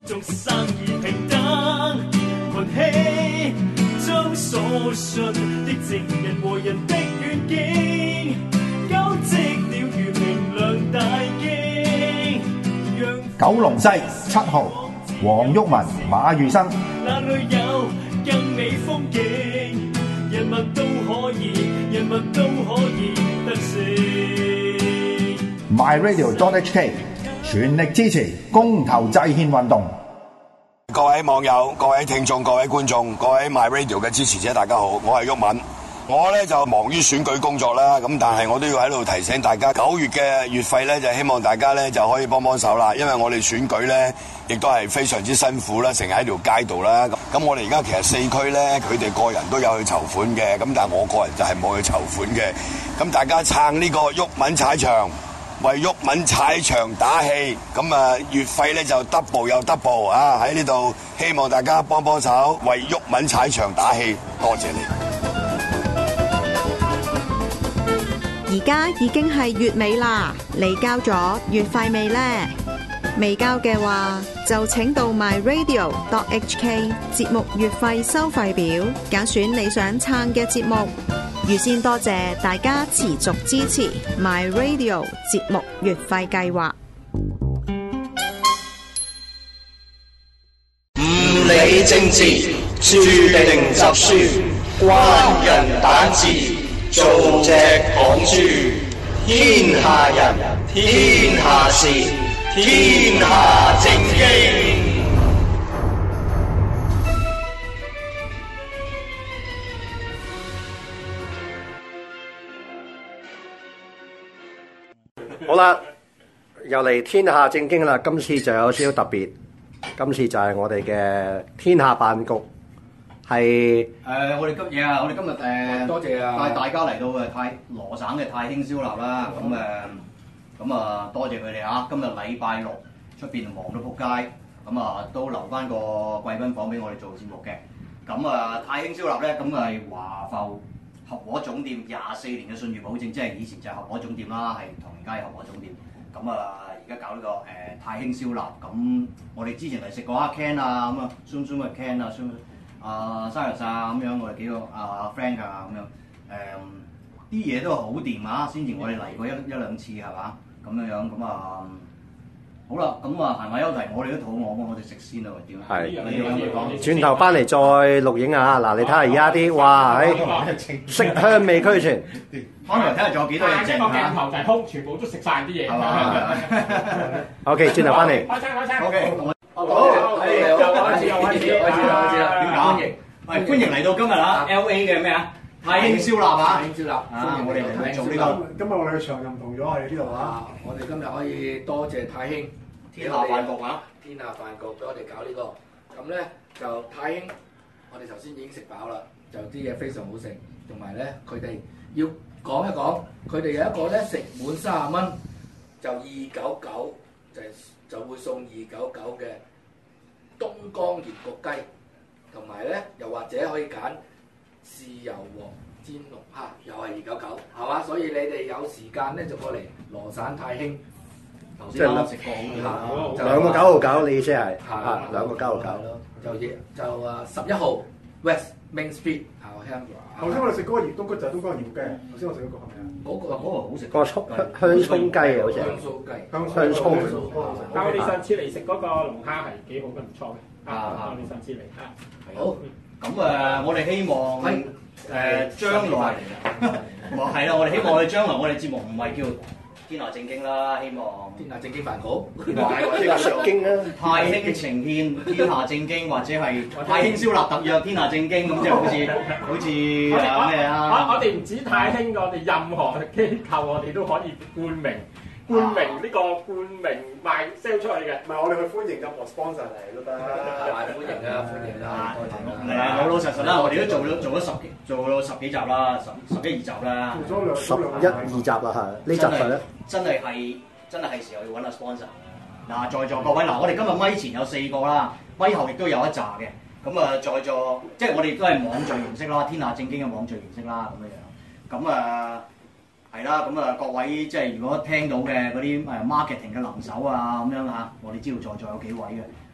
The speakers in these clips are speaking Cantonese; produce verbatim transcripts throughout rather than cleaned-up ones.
眾生而平等，群起將所信的正人和人的願景，交織了如明亮大經。 九龍西七號黃毓民、馬裕生。 那裏有更美風景，人民都可以，人民都可以得勝。 My Radio dot H K 全力支持公投制憲運動。 各位網友、各位聽眾、各位觀眾、各位 My Radio 嘅支持者，大家好，我係毓民。我咧就忙於選舉工作啦，咁但係我都要喺度提醒大家，九月嘅月費咧就希望大家咧就可以幫幫手啦，因為我哋選舉咧亦都係非常之辛苦啦，成日喺條街度啦。咁我哋而家其實四區咧，佢哋個人都有去籌款嘅，咁但係我個人就係冇去籌款嘅。咁大家撐呢個毓民踩場，為毓民踩場打氣，咁啊月費咧就 double 又 double 啊！喺呢度希望大家幫幫手，為毓民踩場打氣，多謝你。 而家已經係月尾啦，你交咗月費未呢？未交嘅話，就請到 My Radio dot H K 節目月費收費表，揀選你想撐嘅節目。預先多謝大家持續支持 My Radio 節目月費計劃。 唔理政治，注定執輸，關人膽字。做隻港豬，天下人，天下事，天下正經。 好啦，又嚟天下正經啦！今次就有少少特別，今次就係我哋嘅天下飯局。係誒、呃，我哋今日啊，我哋今日誒，呃、 多謝啊， 帶大家嚟到誒太羅省嘅太興燒臘啦。咁誒、嗯，咁啊多謝佢哋啊！今日禮拜六出邊忙到撲街，咁啊都留翻個貴賓房俾我哋做節目嘅。咁啊太興燒臘咧，咁係華埠合和總店廿四年嘅信譽保證，即係以前就係合和總店啦，係唐人街合和總店。咁啊而家搞呢、這個誒、呃、太興燒臘，咁我哋之前嚟食過阿 Ken 啊，咁啊酸酸嘅 Ken 啊，酸。啊 Cyrus 啊咁樣，我哋幾個啊 Frank 啊咁樣，誒啲嘢都好掂啊！先前我哋嚟過一一兩次係嘛，咁樣樣咁啊，好啦，咁啊閒話休提，我哋都肚餓，我哋食先啦，點啊？ 係。轉頭翻嚟再錄影啊！嗱，你睇下而家啲，哇喺色香味俱全。 翻嚟睇下仲有幾多嘢剩個鏡頭就係空，全部都食晒啲嘢。係嘛 ？OK，轉頭翻嚟。 開聲開聲。 OK。 好，係又開始，又開始，開始啦，開始啦， 點搞？歡迎，喂，歡迎嚟到今日啊 ，L A 嘅咩啊？太興燒臘啊！ 太興燒臘， 歡迎我哋嚟做呢個。 今日我哋嘅場又唔同咗，我哋呢度啊！ 我哋今日可以多謝太興天下飯局啊！ 天下飯局俾我哋搞呢個，咁咧就太興，我哋頭先已經食飽啦，就啲嘢非常好食，同埋咧佢哋要講一講，佢哋有一個咧食滿三十蚊就二九九，就係就會送二九九嘅。東江鹽焗雞，同埋咧又或者可以揀豉油鑊煎龍蝦，又係二九九，係嘛？所以你哋有時間咧就過嚟羅省太興，頭先啱食過好嘅， 兩個九號九，你意思係？係兩個九號九咯，就就啊十一號 West Main Street 啊 Canberra。 頭先我哋食嗰個鹽冬菇就係東江鹽焗雞，頭先我食嗰個係咪啊？ 嗰個嗰個好食， 個葱香葱雞啊，好似香酥雞， 香葱。 但係我哋上次嚟食嗰個龍蝦係幾好嘅，唔錯嘅。啊！我哋上次嚟啊， 好咁誒，我哋希望誒將來，我係啦，我哋希望我哋將來我哋節目唔係叫天下正經啦，希望天下正經飯局， 天下常經啦， 太興呈獻天下正經，或者係太興燒臘特約天下正經咁，即係好似好似啊咩啊！ 我我哋唔止太興，我哋任何機構我哋都可以冠名。冠名呢、這個冠名賣 sell 出去嘅， 唔係我哋去歡迎任何 sponsor 嚟都得， 歡迎啊歡迎啊！ 係啊，老老實實啦，我哋都做咗做咗十幾做咗十幾集啦，十十幾二集啦， 做咗兩十一二集啦係，呢集係咧， 真係係真係係時候要揾下 sponsor。嗱，在座各位嗱，我哋今日咪前有四個啦，咪後亦都有一紮嘅，咁啊在座即係我哋都係網聚形式啦，天下正經嘅網聚形式啦咁樣樣，咁啊。係啦，咁啊各位即係如果聽到嘅嗰啲誒 marketing 嘅能手啊咁樣嚇，我哋知道在座有幾位嘅，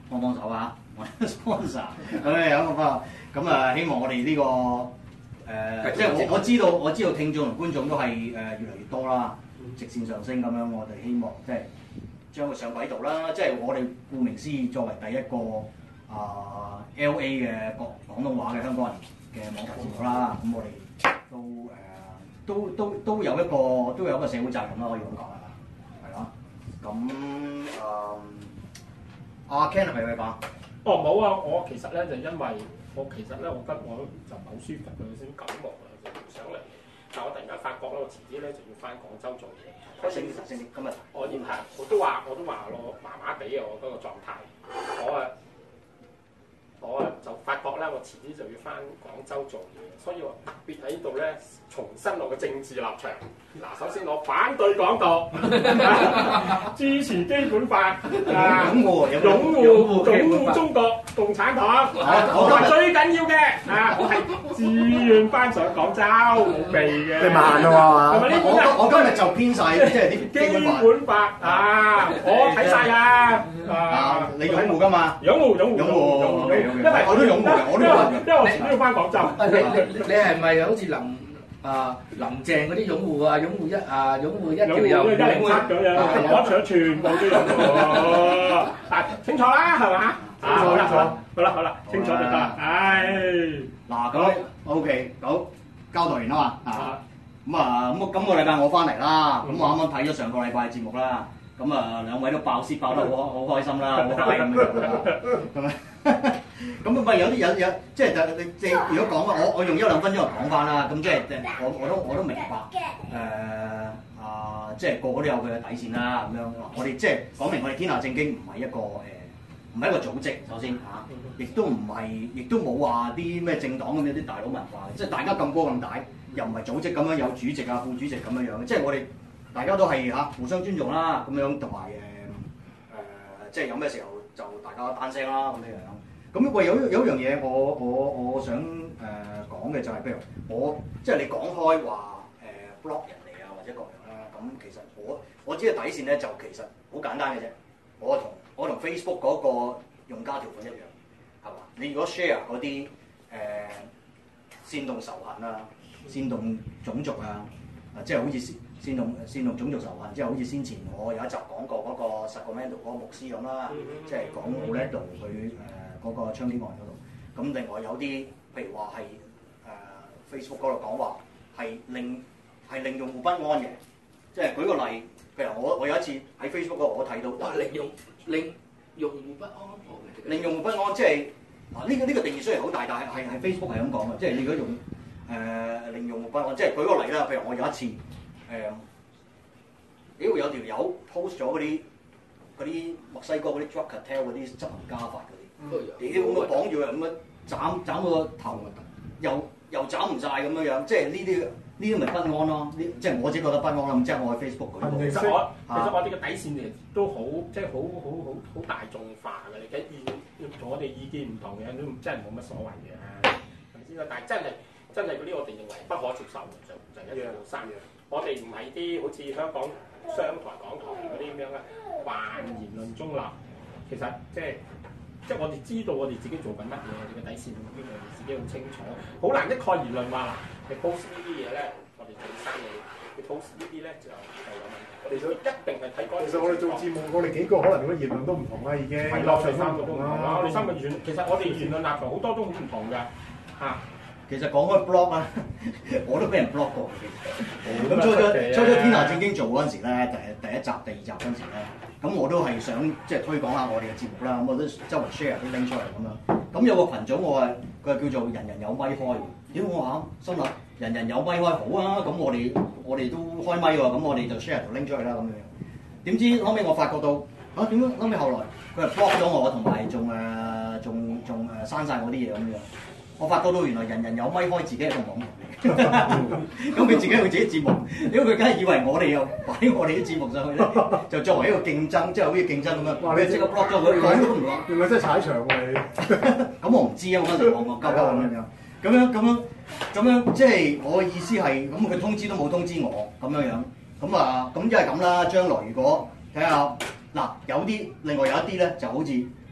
幫幫手啊！我 sponsor 咁樣樣咁啊，咁啊希望我哋呢、這個誒，呃、即係我我知道我知道聽眾同觀眾都係誒越嚟越多啦，直線上升咁樣，我哋希望即係將佢上軌道啦。即係我哋顧名思義，作為第一個啊、呃、L A 嘅廣廣東話嘅香港人嘅網台節目啦，咁我哋都誒、呃、都都都有一個都有一個社會責任啦，可以咁講啦，係咯。咁誒阿 Ken 係咪咪講？ 哦冇啊，我其實咧就因為我其實咧我覺得我就唔係好舒服嘅，先感冒啊，就唔想嚟。但我突然間發覺咧，我遲啲咧就要翻廣州做嘢。 星期星期今日我現係我都話我都話咯，麻麻地啊，我嗰個狀態。我啊我啊就發覺咧，我遲啲就要翻廣州做嘢，所以我特別喺度咧重申我嘅政治立場。嗱，首先我反對港獨，支持基本法， 擁護擁護擁護中國共產黨。我話最緊要嘅啊，我係自願翻上廣州冇避嘅。 你慢啦喎！ 係咪呢我我今日就編晒即係啲基本法啊！我睇晒啊！ 啊，你擁護㗎嘛？ 擁護擁護擁護， 因為我都擁護嘅，我都擁護嘅。 因為我遲都要翻廣州。 你你你係咪好似林啊林鄭嗰啲擁護啊擁護一啊擁護一條擁護一零七咁樣，我全全部都擁護。但清楚啦，係嘛？啊，好啦好啦好啦好啦，清楚就得。唉， 嗱咁 OK， 好交代完啦嘛啊。咁啊咁今個禮拜我翻嚟啦，咁我啱啱睇咗上個禮拜嘅節目啦。咁啊，兩位都爆屍爆得好好開心啦，好快咁樣啦，係咪？咁啊，喂，有啲有有，即係就你即係如果講我我用一兩分鐘嚟講翻啦，咁即係我我都我都明白誒啊，即係個個都有佢嘅底線啦，咁樣我哋即係講明我哋天下正經唔係一個誒唔係一個組織，首先嚇，亦都唔係，亦都冇話啲咩政黨咁樣啲大佬文化嘅，即係大家咁高咁大，又唔係組織咁樣有主席啊、副主席咁樣樣，即係我哋。大家都係嚇互相尊重啦，咁樣同埋誒誒，即係有咩時候就大家單聲啦咁樣樣。咁喂，有有一樣嘢我我我想誒、呃、講嘅就係、是，譬如我即係你講開話誒 block 人嚟啊，或者各樣啦。咁其實我我知嘅底線咧就其實好簡單嘅啫。我同我同 Facebook 嗰個用家條款一樣，係嘛？你如果 share 嗰啲誒煽動仇恨啊、煽動種族啊，啊即係好似。煽動煽動種族仇恨，即係好似先前我有一集講過嗰個 Sacramento 嗰個牧師咁啦，即係講 Orlando 佢誒嗰個槍擊案嗰度。咁另外有啲譬如話係誒 Facebook 嗰度講話係令係令用戶不安嘅，即係舉個例，譬如我我有一次喺 Facebook 嗰度我睇到， 哇！令用令用戶不安， 令用戶不安，即係嗱呢個呢個定義雖然好大，但係係係 Facebook 係咁講嘅，即係你如果用誒、呃、令用戶不安，即係舉個例啦，譬如我有一次。誒，屌、嗯、有條友 post 咗嗰啲嗰啲墨西哥嗰啲 drug cartel 嗰啲執行家法嗰啲，屌咁樣綁住人咁樣斬斬個頭，又又斬唔晒咁樣樣，即係呢啲呢啲咪不安咯？呢即係我自己覺得不安啦。咁即係我喺 Facebook 嗰度。 其實我其實我哋嘅底線其實都好即係好好好好大眾化嘅。你嘅意同我哋意見唔同嘅都真係冇乜所謂嘅，係咪先啊？但係真係真係嗰啲我哋認為不可接受嘅就就一樣三樣。我哋唔係啲好似香港商台、港台嗰啲咁樣嘅扮言論中立，其實即係即係我哋知道我哋自己做緊乜嘢，我哋嘅底線我哋自己好清楚，好難一概而論話嗱，你 post 呢啲嘢咧，我哋做生意，你 post 呢啲咧就就有問題。我哋就一定係睇嗰。 其實我哋做節目，我哋幾個可能嘅言論都唔同啦，已經。 係咯，我哋三個都唔同啦。我哋三個言，其實我哋言論立場好多都好唔同㗎，嚇。 其實講開 blog 啊，我都俾人 blog 過嘅。咁初初初初天下正經做嗰陣時咧，第第一集、第二集嗰陣時咧，咁我都係想即係推廣下我哋嘅節目啦。咁我都周圍 share 啲 link 出嚟咁樣。咁有個群組我係佢係叫做人人有咪開。屌我話心諗人人有咪開好啊，咁我哋我哋都開咪喎，咁我哋就 share 條 link 出去啦咁樣。點知後尾我發覺到啊點解後尾後來佢係 block 咗我，同埋仲誒仲仲誒刪晒我啲嘢咁樣。我發覺到原來人人有咪開，自己係個網台嚟嘅，咁佢自己有自己節目，因為佢梗係以為我哋又擺我哋啲節目上去咧，就作為一個競爭，即係好似競爭咁樣。哇！你即刻 block 咗佢，講都唔講。 原來真係踩場喎你。咁我唔知啊，我嗰陣時戇戇鳩鳩咁樣樣，咁樣咁樣咁樣，即係我嘅意思係，咁佢通知都冇通知我咁樣樣，咁啊咁即係咁啦。將來如果睇下嗱，有啲另外有一啲咧就好似。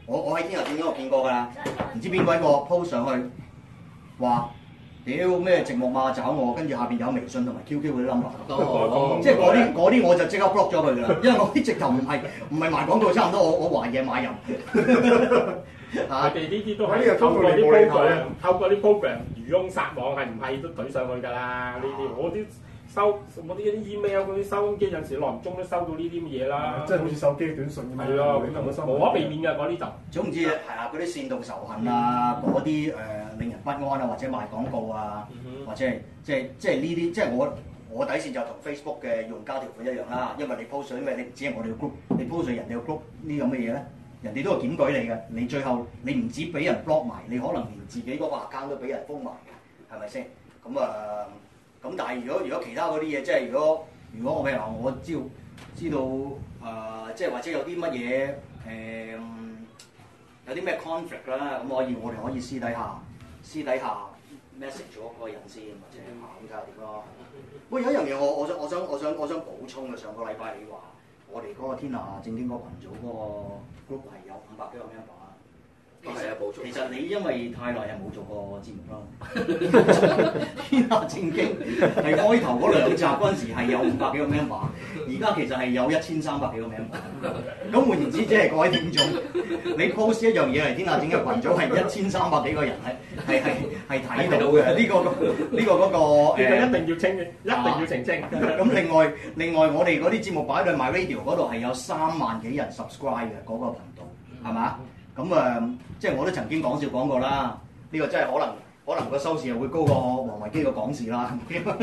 我我喺天下正經我見過㗎啦，唔知邊個一個 post 上去話。屌咩寂寞嘛找我，跟住下邊有微信同埋 Q Q 嗰啲 number，即係嗰啲嗰啲我就即刻 block 咗佢㗎啦，因為我啲直頭唔係唔係賣廣告，差唔多我我懷疑買人。 佢哋呢啲都係透過啲 program，透過啲 program 漁翁撒網係唔係都懟上去㗎啦？呢啲我啲收我啲啲 email 嗰啲收音機有陣時耐唔中都收到呢啲咁嘢啦， 即係好似手機短信咁樣。係咯，無可避免嘅嗰啲就。 總之係啊，嗰啲煽動仇恨啊，嗰啲誒令人不安啊，或者賣廣告啊，或者係即係即係呢啲，即係我我底線就同 Facebook 嘅用家條款一樣啦，因為你 post 咗，因為你唔知係我哋個 group，你 post 咗人哋個 group 呢咁嘅嘢咧，人哋都係檢舉你嘅，你最後你唔止俾人 block 埋，你可能連自己嗰個 account 都俾人封埋嘅，係咪先？咁啊〜咁但係如果如果其他嗰啲嘢，即係如果如果我譬如話我知道知道誒、呃，即係或者有啲乜嘢誒，有啲咩 conflict 啦，咁可以我哋可以私底下私底下 message 咗嗰個人先，或者咁睇下點咯。不過有一樣嘢我我想我想我想我想補充嘅，上個禮拜你話我哋嗰個天下正經嗰個群組嗰個 group 係有五百幾個 member。其實其實你因為太耐係冇做過節目啦，天下正經係開頭嗰兩集嗰陣時係有五百幾個 member， 而家其實係有一千三百幾個 member。咁換言之，即係各位聽眾，你 post 一樣嘢係天下正經群組係一千三百幾個人係係係係睇到嘅。呢、這個呢、這個嗰、那個誒， 一定要清，一定要澄清。 咁、啊、另外另外我哋嗰啲節目擺喺 MyRadio 嗰度係有三萬幾人 subscribe 嘅嗰、那個頻道，係嘛？咁誒、嗯，即係我都曾經講笑講過啦。呢、這個真係可能，可能個收視又會高過黃維基個講事啦。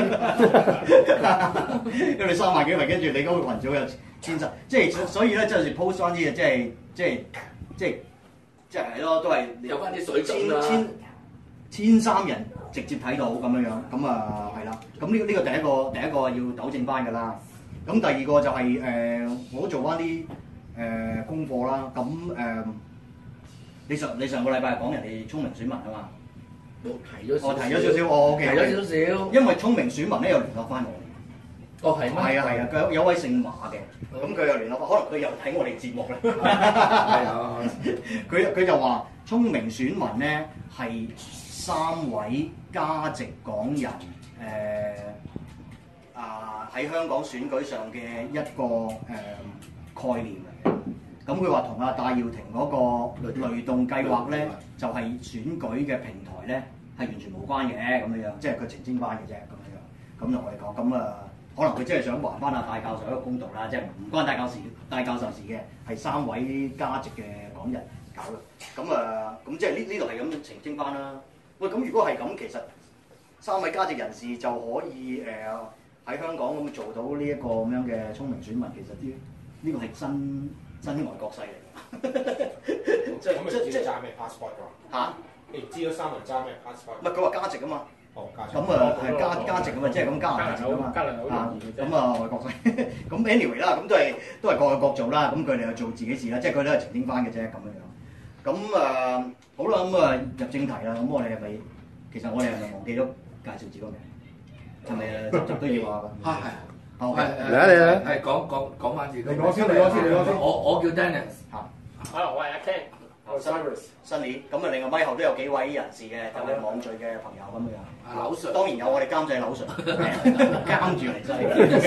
因為三萬幾人，跟住你嗰個羣組有千十，即係所以咧，即係 post 翻啲嘢，即係即係即係即係係咯，都係有翻啲水準啦。 千千三人直接睇到咁樣樣，咁啊係啦。咁呢呢個第一個第一個要糾正翻㗎啦。咁第二個就係、是、誒、呃，我都做翻啲誒功課啦。咁誒。呃你上你上個禮拜講人哋聰明選民啊嘛， 我提咗， 我提咗少少，我 OK， 提咗少少， 因為聰明選民咧又聯絡翻我， 哦係咩？ 係啊係啊，佢有位姓馬嘅，咁佢又聯絡翻，可能佢又睇我哋節目咧， 係啊， 佢佢就話聰明選民咧係三位加籍港人，誒、呃、啊喺香港選舉上嘅一個誒、呃、概念嚟嘅。咁佢話同阿戴耀廷嗰個雷動計劃咧，就係、是、選舉嘅平台咧，係完全無關嘅咁樣樣，即係佢澄清翻嘅啫咁樣樣。咁同我哋講，咁啊，可能佢真係想還翻阿戴教授一個公道啦，即係唔關戴教授戴教授事嘅，係三位加籍嘅港人搞嘅。咁啊，咁即係呢呢度係咁澄清翻啦。喂，咁如果係咁，其實三位加籍人士就可以誒喺、呃、香港咁做到呢一個咁樣嘅聰明選民，其實啲呢個係真。真外國勢嚟㗎， 即係咁即係揸咩 passport 㗎？ 嚇？ 你唔知嗰三人揸咩 passport？ 唔係佢話加籍啊嘛。 哦，加籍。 咁啊係加加籍啊嘛，即係咁加拿大籍啊嘛。 加拿大好容易嘅啫。 咁啊外國勢，咁 anyway 啦，咁都係都係各有各做啦。咁佢哋又做自己事啦，即係佢都係澄清翻嘅啫咁樣樣。咁啊好啦，咁啊入正題啦。咁我哋係咪其實我哋係咪忘記咗介紹自己個名？係咪啊？集集都要話㗎。 係係。 好， 嚟啊嚟啊！ 係講講講翻自己。 你講先，你講先，你講先。 我我叫 Dennis 嚇。啊，我係阿 Ken，我係 Cyrus。 新年咁啊，另外咪後都有幾位人士嘅，就係網聚嘅朋友咁樣。 啊，柳 Sir。當然有我哋監製柳 Sir，監住嚟製，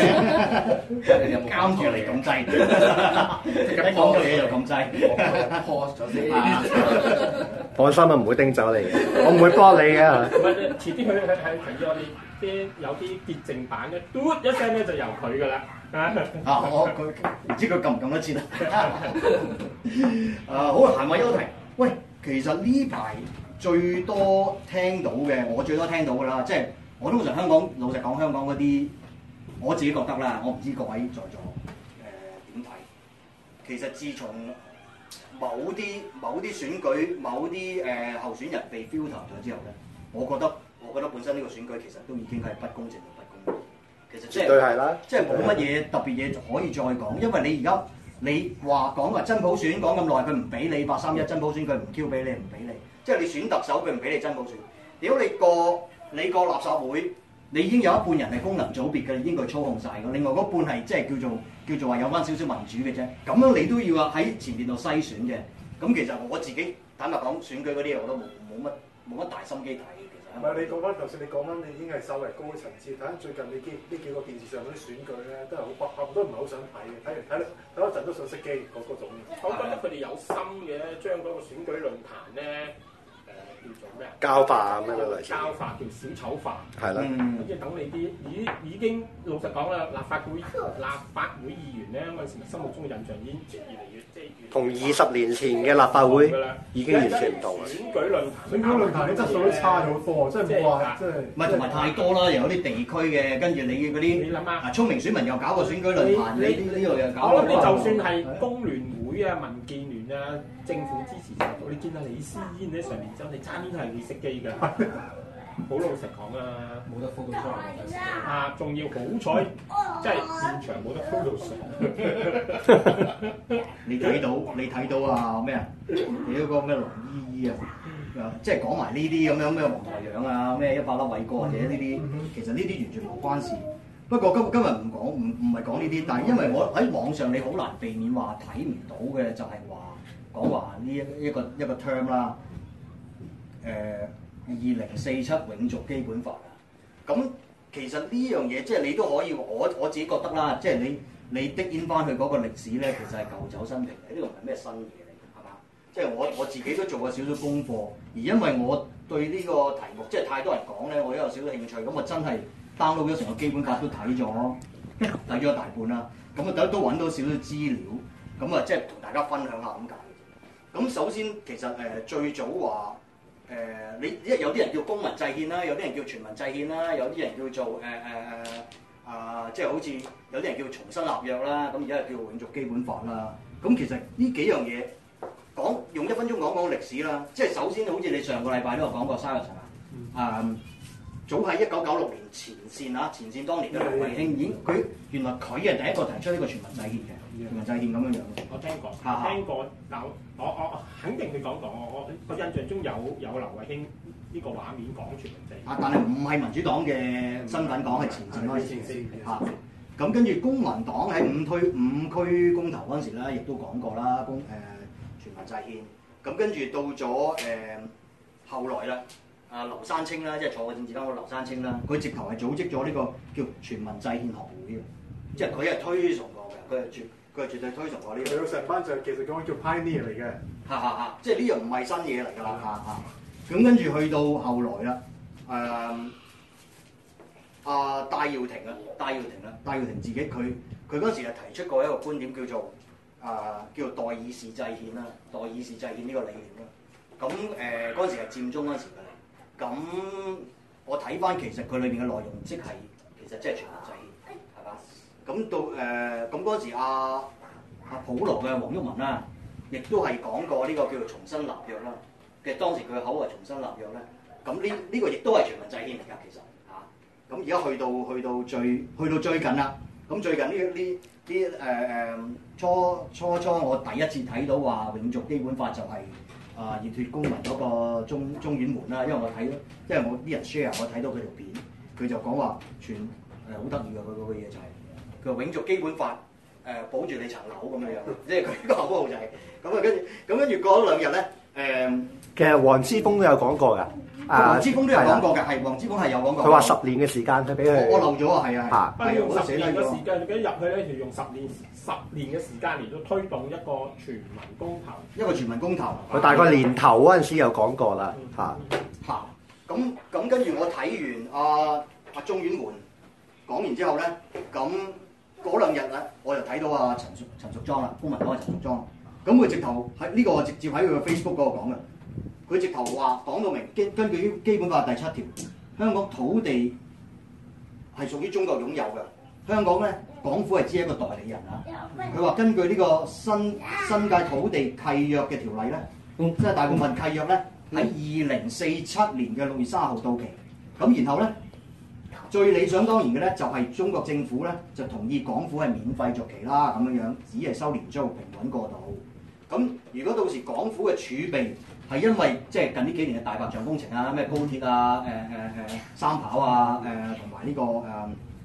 監住嚟咁製。一講到嘢就咁製。 pause 咗先。 放心啊，唔會叮走你嘅，我唔會幫你嘅。 唔係，遲啲佢佢係提咗我哋。啲有啲潔淨版咧，嘟一聲咧就由佢噶啦。 啊，我佢唔知佢撳唔撳得切啊？啊，好閒話休題。喂，其實呢排最多聽到嘅，我最多聽到噶啦，即係我通常香港老實講，香港嗰啲我自己覺得啦，我唔知各位在座誒點睇。其實自從某啲某啲選舉、某啲誒、呃、候選人被 filter 咗之後咧，我覺得。我覺得本身呢個選舉其實都已經係不公正同不公平。其實即係，絕對係啦，即係冇乜嘢特別嘢可以再講，因為你而家你話講話真普選講咁耐，佢唔俾你八三一真普選，佢唔 Q 俾你，唔俾你，即係你選特首佢唔俾你真普選。屌你個你個垃圾會，你已經有一半人係功能組別嘅，已經佢操控晒嘅，另外嗰半係即係叫做叫做話有翻少少民主嘅啫。咁樣你都要喺前邊度篩選嘅。 咁其實我自己坦白講，選舉嗰啲嘢我都冇冇乜冇乜大心機睇。 唔係你講翻，就算你講翻，你已經係稍微高嘅層次。睇翻最近你見呢幾個電視上嗰啲選舉咧，都係好不堪，都唔係好想睇嘅。睇完睇睇一陣都想熄機嗰嗰種。 我覺得佢哋有心嘅，將嗰個選舉論壇咧。叫做咩啊？ 膠化咁樣類似。 膠化叫小丑化。 係啦。 咁即係等你啲已已經老實講啦，立法會立法會議員咧嗰陣時心目中嘅印象已經越嚟越即係越。同二十年前嘅立法會已經完全唔同啦。選舉論壇， 選舉論壇嘅質素都差咗好多，真係冇話即係。 唔係同埋太多啦，又有啲地區嘅，跟住你嗰啲。你諗下，啊聰明選民又搞個選舉論壇，你呢呢度又搞。 我諗你就算係工聯會啊、民建聯啊、政府支持程度，你見下李思嫣喺上面真係差啲係會熄機㗎。好老實講啊，冇得 Photoshop 啊，仲要好彩，即係現場冇得 Photoshop。 你睇到你睇到啊咩啊？你嗰個咩羅依依啊，即係講埋呢啲咁樣咩黃台仰啊，咩一百粒偉哥或者呢啲，其實呢啲完全冇關事。不過今今日唔講唔唔係講呢啲，但係因為我喺網上你好難避免話睇唔到嘅就係話講話呢一一個一個 term 啦，誒二零四七永續基本法啊。咁其實呢樣嘢即係你都可以，我我自己覺得啦，即係你你的 in 翻去嗰個歷史咧，其實係舊酒新瓶嘅，呢個唔係咩新嘢嚟，係嘛？即係我我自己都做過少少功課，而因為我對呢個題目即係太多人講咧，我都有少少興趣，咁我真係 download 咗成個基本法都睇咗，睇咗大半啦。咁啊都都揾到少少資料，咁啊即係同大家分享下咁解。咁首先其實誒、呃、最早話誒、呃、你一有啲人叫公民制憲啦，有啲人叫全民制憲啦，有啲人叫做誒誒誒啊即係好似有啲人叫重新立約啦，咁而家係叫永續基本法啦。咁其實呢幾樣嘢講用一分鐘講講歷史啦，即係首先好似你上個禮拜都有講過 Cyrus 啊，啊早喺一九九六年前線啊，前線當年嘅劉慧卿已經佢原來佢係第一個提出呢個全民制憲嘅，全民制憲咁樣樣。 我聽過，聽過，嗱我我肯定佢講過，我我印象中有有劉慧卿呢個畫面講全民制憲。 啊，但係唔係民主黨嘅身份講，係前線嗰陣時嚇。咁跟住公民黨喺五區五區公投嗰陣時咧，亦都講過啦，公誒、呃、全民制憲。咁跟住到咗誒、呃、後來啦。啊，劉山青啦，即係坐過政治監嗰劉山青啦，佢直頭係組織咗呢個叫全民制憲學會嘅，即係佢係推崇過嘅，佢係絕佢係絕對推崇過呢、這個。佢成班就其實講叫 pioneer 嚟嘅，嚇嚇嚇，即係呢樣唔係新嘢嚟㗎啦，嚇嚇。咁跟住去到後來啦，誒阿戴耀廷啊，戴耀廷啦，戴耀廷自己佢佢嗰時係提出過一個觀點叫做啊、呃、叫做代議士制憲啦，代議士制憲呢個理念啦。咁誒嗰陣時係佔中嗰陣時㗎。咁我睇翻其實佢裏邊嘅內容，即係其實即係全民制憲，係嘛？咁到誒咁嗰陣時，阿、啊、阿普羅嘅黃毓民啦，亦都係講過呢個叫做重新立約啦。嘅當時佢嘅口話重新立約咧，咁呢呢個亦都係全民制憲嚟㗎，其實嚇。咁而家去到去到最去到最近啦，咁最近呢呢啲誒誒初初初我第一次睇到話永續基本法就係、是。啊！熱血公民嗰個中中院門啦，因為我睇，因為我啲人 share，我睇到佢條片，佢就講話全誒好得意嘅佢嗰個嘢就係、是，佢話永續基本法誒、呃、保住你層樓咁樣樣，即係佢個口號就係、是，咁啊跟住咁跟住過咗兩日咧誒，呃、 其實黃之鋒都有講過㗎。 黃之鋒都有講過嘅，係黃之鋒係有講過。 佢話十年嘅時間佢俾佢。 我漏咗啊，係啊係。 係用十年嘅時間，你入去咧就用十年十年嘅時間嚟到推動一個全民公投。 一個全民公投。 佢大概年頭嗰陣時有講過啦，嚇嚇。咁咁跟住我睇完阿阿中院門講完之後咧，咁嗰兩日咧我就睇到阿陳淑陳淑莊啦，公民黨嘅陳淑莊。咁佢直頭喺呢個我直接喺佢嘅 Facebook 嗰度講嘅。佢直頭話講到明，根根據基本法第七條，香港土地係屬於中國擁有嘅。香港咧，港府係只係一個代理人啊。佢話根據呢個新新界土地契約嘅條例咧，即係大部分契約咧喺二零四七年嘅六月三十號到期。咁然後咧，最理想當然嘅咧就係中國政府咧就同意港府係免費續期啦，咁樣樣只係收年租，平穩過渡。咁如果到時港府嘅儲備係因為即係近呢幾年嘅大白象工程啊，咩高鐵啊、誒誒誒三跑啊、誒同埋呢個誒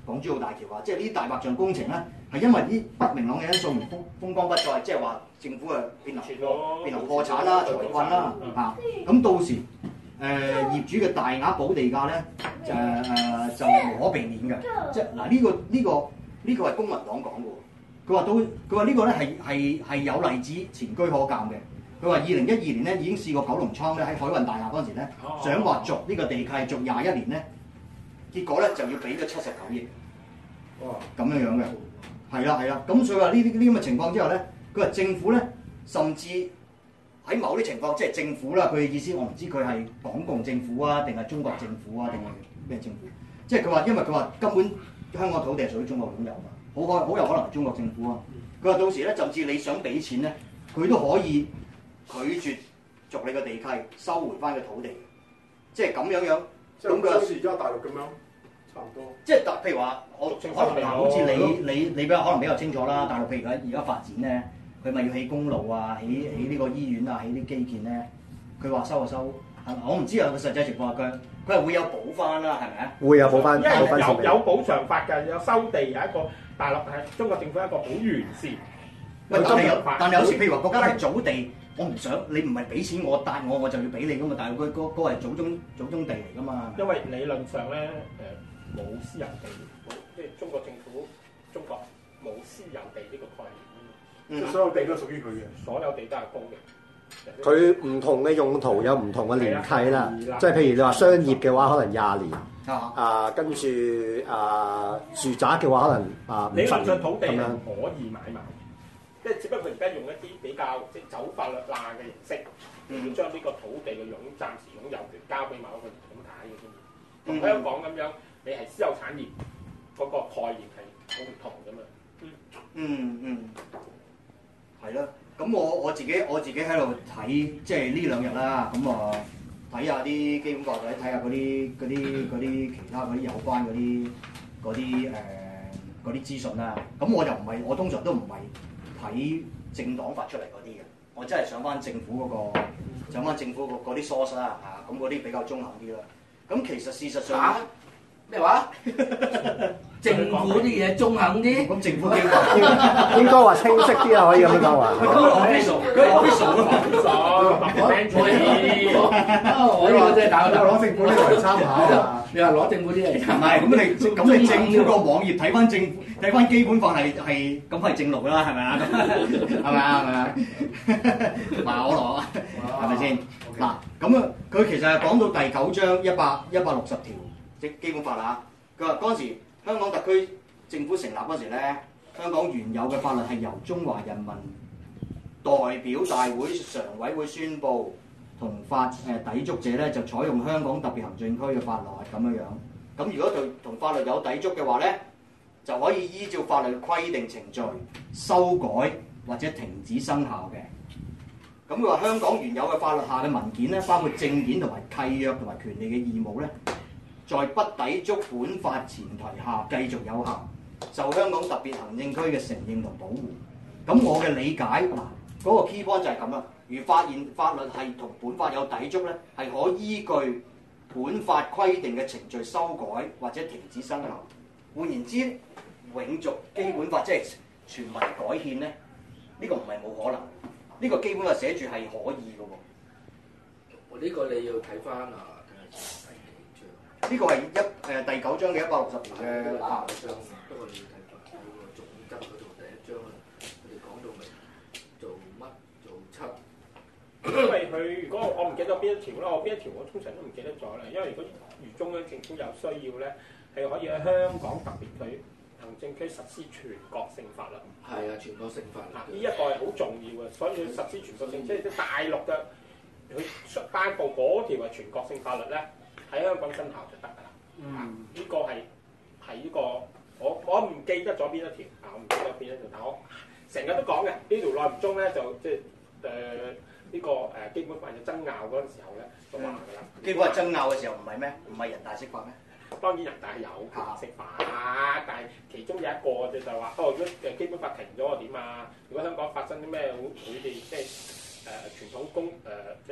港珠澳大橋啊，即係呢啲大白象工程咧，係因為啲不明朗嘅因素而風風光不再，即係話政府啊變流變流破產啦、財困啦嚇。咁到時誒、呃、業主嘅大額補地價咧，誒、呃、誒就無可避免嘅。即係嗱呢個呢、呢個呢、呢個係公民黨講嘅喎。佢話到佢話呢個咧係係係有例子前車可鑑嘅。佢話二零一二年咧已經試過九龍倉咧喺海運大廈嗰陣時咧，想話續呢個地契續廿一年咧，結果咧就要俾咗七十九億。哇！咁樣樣嘅，係啦係啦。咁所以話呢啲呢啲咁嘅情況之後咧，佢話政府咧甚至喺某啲情況，即係政府啦，佢嘅意思我唔知佢係港共政府啊，定係中國政府啊，定係咩政府？即係佢話因為佢話根本香港土地係屬於中國擁有嘛，好可好有可能係中國政府啊。佢話到時咧，甚至你想俾錢咧，佢都可以拒絕續你個地契，收回翻個土地，即係咁樣樣。咁佢好似而家大陸咁樣，差唔多。 即係譬如話，我可能好似你你你比較可能比較清楚啦。大陸譬如而家而家發展咧，佢咪要起公路啊，起起呢個醫院啊，起啲基建咧，佢話收就收。我唔知啊，個實際情況佢佢係會有補翻啦，係咪啊？ 會有補翻， 因為有有補償法㗎，有收地有一個大陸係中國政府一個好完善。 喂，但係有但係有時譬如話國家係祖地。我唔想你唔係俾錢我搭我，我就要俾你噶嘛。但係佢嗰嗰係祖宗祖宗地嚟噶嘛。 因為理論上咧，誒冇私有地，即係中國政府中國冇私有地呢個概念。 即係所有地都屬於佢嘅， 所有地都係公嘅。 佢唔同嘅用途有唔同嘅年契啦，即係譬如你話商業嘅話，可能廿年。啊，啊跟住啊住宅嘅話，可能啊五十年咁樣。 理論上土地係可以買賣。即係只不過而家用一啲比較即係走法律罅嘅形式，要將呢個土地嘅擁暫時擁有權交俾某一個人咁解嘅啫。同香港咁樣，你係私有產業嗰個概念係好唔同㗎嘛。嗯嗯嗯，係咯。咁我我自己我自己喺度睇，即係呢兩日啦。咁啊睇下啲基本法或者睇下嗰啲嗰啲嗰啲其他嗰啲有關嗰啲嗰啲誒嗰啲資訊啦。咁我又唔係，我通常都唔係睇政黨發出嚟嗰啲嘅，我真係上翻政府嗰、嗰個，上翻政府嗰啲 source 啦嚇，咁嗰啲比較中肯啲啦。咁其實事實上咩話？政府啲嘢中肯啲， 咁政府應該應該話清晰啲啊，可以咁樣講話。 佢 official，佢 official 我呢個真係打個攞政府呢個嚟參考啊！ 你話攞政府啲嚟， 唔係咁你咁你政府個網頁睇翻政府睇翻基本法係係咁係正路㗎啦，係咪啊？係咪啊？係咪啊？馬可羅係咪先？嗱咁啊，佢其實係講到第九章一百一百六十條即基本法啦。佢話嗰陣時香港特區政府成立嗰時咧，香港原有嘅法律係由中華人民代表大會常委會宣佈，同法誒、呃、抵觸者咧就採用香港特別行政區嘅法律咁樣樣。咁如果對同法律有抵觸嘅話咧，就可以依照法律嘅規定程序修改或者停止生效嘅。咁佢話香港原有嘅法律下嘅文件咧，包括證件同埋契約同埋權利嘅義務咧，在不抵觸本法前提下繼續有效，受香港特別行政區嘅承認同保護。咁我嘅理解嗱，嗰、那個 key point 就係咁啦。如發現法律係同本法有抵觸咧，係可依據本法規定嘅程序修改或者停止生效。換言之，永續基本法即係全民改憲咧，呢、這個唔係冇可能。呢、這個基本法寫住係可以嘅喎。 呢個你要睇翻啊，睇下第幾章。 呢個係一誒第九章嘅一百六十條嘅啊章，不過你要睇翻喺個總則嗰度第一章啊，佢哋講到明做乜做七。 因為佢如果我唔記得邊一條啦，我邊一條我通常都唔記得咗啦。因為如果如中央政府有需要咧，係可以喺香港特別區行政區實施全國性法律。 係啊，全國性法律。 呢一個係好重要嘅，所以要實施全國性，即係啲大陸嘅佢頒布嗰條係全國性法律咧，喺香港生效就得㗎啦。嗯，呢個係係呢個我我唔記得咗邊一條啊，我唔記得邊一條，但我成日都講嘅呢條內唔中咧就即係誒呢個誒基本法有爭拗嗰陣時候咧就話㗎啦。 基本法爭拗嘅時候唔係咩？唔係人大釋法咩？ 當然人大係有權釋法，啊、但係其中有一個就就話，哦，如果誒基本法停咗，我點啊？如果香港發生啲咩好佢哋即係誒傳統公誒即係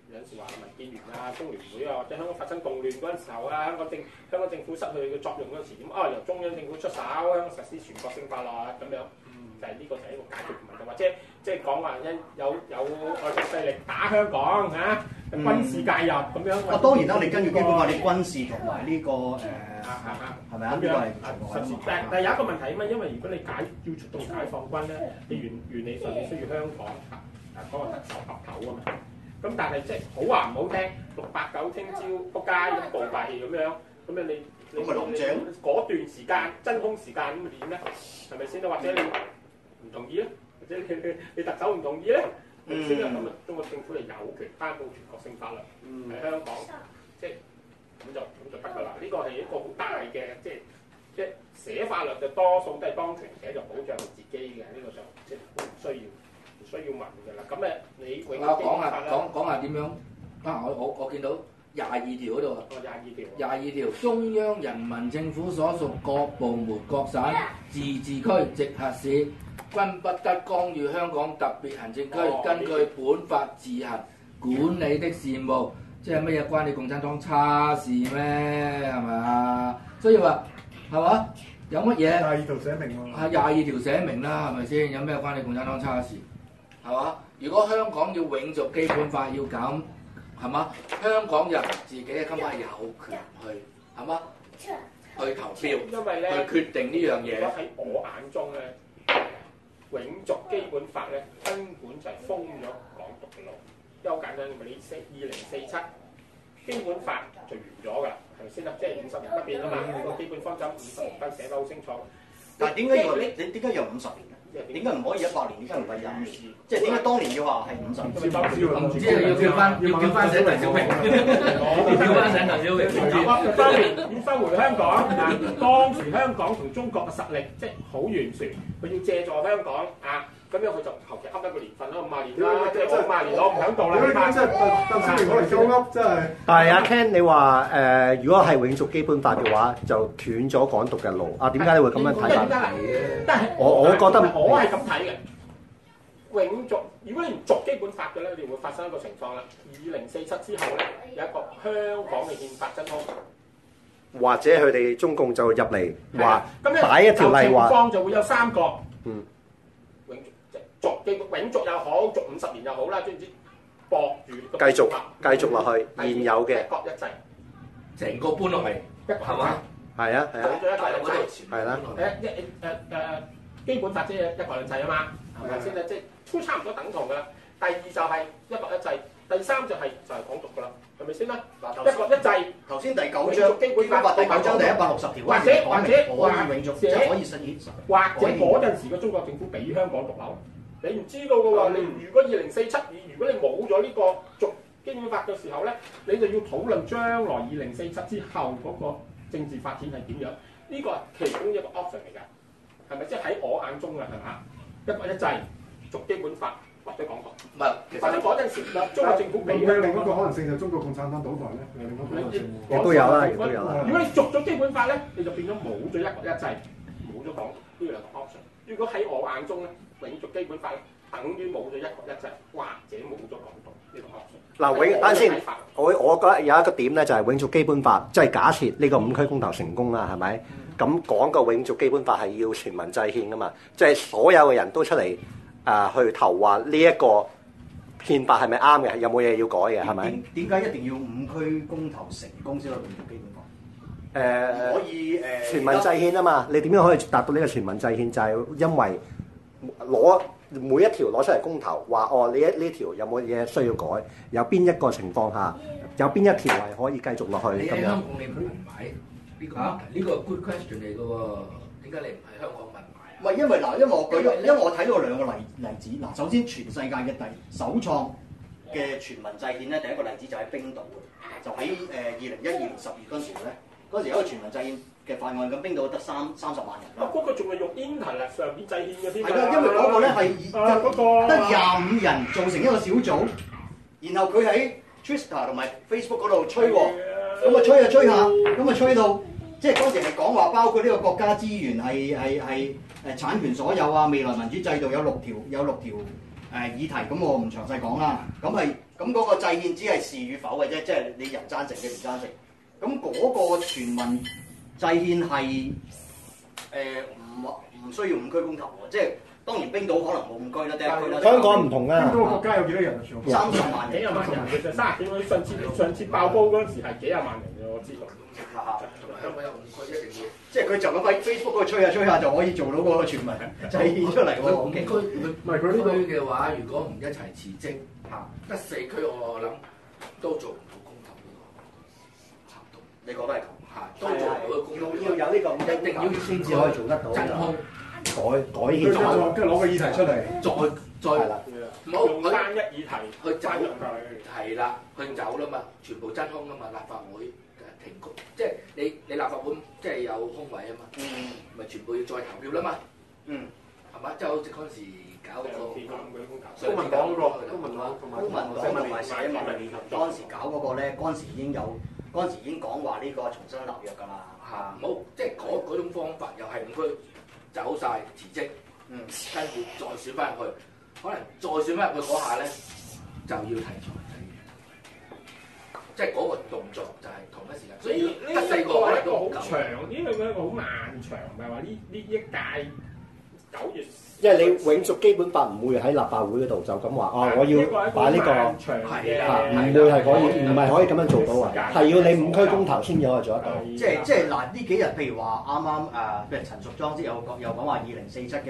有陣時話民建聯啊、工聯會啊，或者香港發生動亂嗰陣時候啊，香港政香港政府失去嘅作用嗰陣時點？啊，由中央政府出手，香港實施全國性法律咁樣，就係、是、呢個就係一個解決問題，或者即係講話因有有外國勢力打香港嚇、啊，軍事介入咁樣。 啊，當然啦，你根據基本法，你軍事同埋呢個誒係咪啊？呢個係實施，但但有一個問題啊嘛，因為如果你解要出動解放軍咧，你原原理上你需要香港啊嗰個特首岌頭啊嘛。咁但係即係好話唔好聽，六八九聽朝撲街咁暴斃咁樣，咁樣你你咁咪林鄭嗰段時間真空時間咁咪點咧？係咪先？或者你唔同意咧？或者你你你特首唔同意咧？係咪先？咁啊，中國政府係有權頒布全國性法律喺香港，即係咁就咁就得㗎啦。呢個係一個好大嘅即係即係寫法律就多數都係當權者就保障自己嘅，呢個就即係唔需要。需要問㗎啦，咁誒你永我講下講講下點樣啊？我我我見到廿二條嗰度啊， 廿二條， 廿二條，中央人民政府所屬各部門、各省、自治區、直轄市，均不得干預香港特別行政區根據本法自行管理的事務。即係乜嘢關你共產黨差事咩？係咪啊？所以話係嘛？有乜嘢？廿二條寫明喎。 係廿二條寫明啦，係咪先？有咩關你共產黨差事？係嘛？如果香港要永續基本法要咁，係嘛？香港人自己嘅根本係有權去，係嘛？去投票， 因為咧去決定呢樣嘢。 如果喺我眼中咧，永續基本法咧根本就係封咗港獨嘅路。因為好簡單，咪你四二零四七基本法就完咗㗎，係咪先啦？即係五十年不變啊嘛，個基本方針五十年不寫得好清楚。 但係點解要你你點解要五十年？點解唔可以一百年？點解唔係廿年？即係點解當年要話係五十年？ 唔知你要叫翻要叫翻醒鄧小平，叫翻醒鄧小平。 當年要收回香港啊！當時香港同中國嘅實力即係好懸殊，佢要借助香港啊！咁樣佢就求其噏一個年份咯，五十年啦，即係五十年攞唔響度啦。 如果你講真係鄧小平可能夠噏，真係。 但係阿 Ken，你話誒、呃，如果係永續基本法嘅話，就斷咗港獨嘅路。啊，點解你會咁樣睇法？我我覺得我係咁睇嘅。永續，如果你唔續基本法嘅咧，你會發生一個情況啦。二零四七之後咧，有一個香港嘅憲法真空。 或者佢哋中共就入嚟話擺一條例話， 情況就會有三個。 嗯。 永續即係續基本永續又好，續五十年又好啦，總之駁住。 繼續繼續落去現有嘅一國一制， 成個搬落嚟，係嘛？ 係啊係啊。 咗一國兩制。 係啦。 誒一誒誒誒基本法即係一國兩制啊嘛，係咪先咧？即係都差唔多等同㗎啦。第二就係一國一制，第三就係就係港獨㗎啦，係咪先啦？一國一制。 頭先第九章基本法第九章第一百六十條， 或者或者可以永續，即係可以實現。 或者嗰陣時嘅中國政府俾香港獨立，你唔知道㗎喎。你如果二零四七年，如果你冇咗呢個續基本法嘅時候咧，你就要討論將來二零四七之後嗰個政治發展係點樣？呢個係其中一個 option 嚟㗎。係咪即係喺我眼中啊？係嘛？一國一制，續基本法或者港獨。唔係，或者嗰陣時中國政府俾另一個可能性就係中國共產黨倒台咧，另一個可能性。 亦都有啦，亦都有啦。 如果你續咗基本法咧，你就變咗冇咗一國一制，冇咗港獨呢兩個 option。如果喺我眼中咧，永續基本法咧，等於冇咗一國一制，或者冇咗港獨呢個 option。 嗱，永等先，我我覺得有一個點咧，就係永續基本法，即係假設呢個五區公投成功啦，係咪？咁講個永續基本法係要全民制憲噶嘛，即係所有嘅人都出嚟啊、呃、去投話呢一個憲法係咪啱嘅？有冇嘢要改嘅？係咪？ 點解一定要五區公投成功先可以永續基本法？ 誒、呃， 可以誒、呃、 全民制憲啊嘛！你點樣可以達到呢個全民制憲？就係、是、因為攞每一條攞出嚟公投，話哦，呢一呢條有冇嘢需要改？有邊一個情況下，有邊一條係可以繼續落去咁樣？ 你喺香港你唔買呢個問題？呢個 good question 嚟嘅喎，點解你唔喺香港問買啊？ 唔係因為嗱，因為我舉，因為我睇到兩個例例子。嗱，首先全世界嘅第首創嘅全民制憲咧，第一個例子就喺冰島嘅，就喺誒二零一二年十月嗰陣時咧，嗰陣時有一個全民制憲嘅法案，咁冰島得三三十萬人啦。 啊，嗰個仲係用 internet 上邊制憲嘅添。 係啦，因為嗰個咧係得廿五人造成一個小組，然後佢喺 Twitter 同埋 Facebook 嗰度吹喎，咁啊吹下吹下，咁啊吹到即係當時係講話，包括呢個國家資源係係係誒產權所有啊，未來民主制度有六條有六條誒議題，咁我唔詳細講啦。咁係咁嗰個制憲只係是與否嘅啫，即係你人贊成嘅唔贊成。咁嗰個全民制憲係誒唔唔需要五區公投喎，即係當然冰島可能冇五區啦，第一區啦。 香港唔同啊， 冰島國家有幾多人啊？ 三十萬幾廿萬人，其實三十幾萬，上次上次爆煲嗰陣時係幾廿萬人嘅，我知道。 香港有五區一定要， 即係佢就咁喺 Facebook 嗰度吹下吹下就可以做到嗰個全民制憲出嚟喎。 五區唔係佢呢區嘅話，如果唔一齊辭職嚇，得四區我諗都做唔到公投呢個行動。 你覺得係咁？ 係都做唔到個公投。 要有呢個一定要先至可以做得到。 真空改改憲法， 跟住攞個議題出嚟， 再再係啦， 唔好用單一議題去走係啦，去走啦嘛，全部真空啦嘛，立法會停工，即係你你立法會即係有空位啊嘛，嗯，咪全部要再投票啦嘛，嗯，係嘛？即係好似嗰陣時搞個公民黨嗰個，公民黨同埋公民黨同埋社民連當時搞嗰個咧，嗰陣時已經有，嗰陣時已經講話呢個重新立約㗎啦， 嚇，冇即係嗰嗰種方法又係五區走晒辭職，嗯，跟住再選翻入去，可能再選翻入去嗰下咧就要題材制嘅，即係嗰個動作就係同一時間，所以呢得四個係一個可能都好長，呢個係一個好漫長，唔係話呢呢一屆九月。 因為你永續基本法唔會喺立法會嗰度就咁話，哦，我要擺呢個嚇，唔會係可以，唔係可以咁樣做到啊，係要你五區公投先至可以做得到。 即係即係嗱，呢幾日譬如話啱啱誒，譬如陳淑莊之有講又講話二零四七嘅誒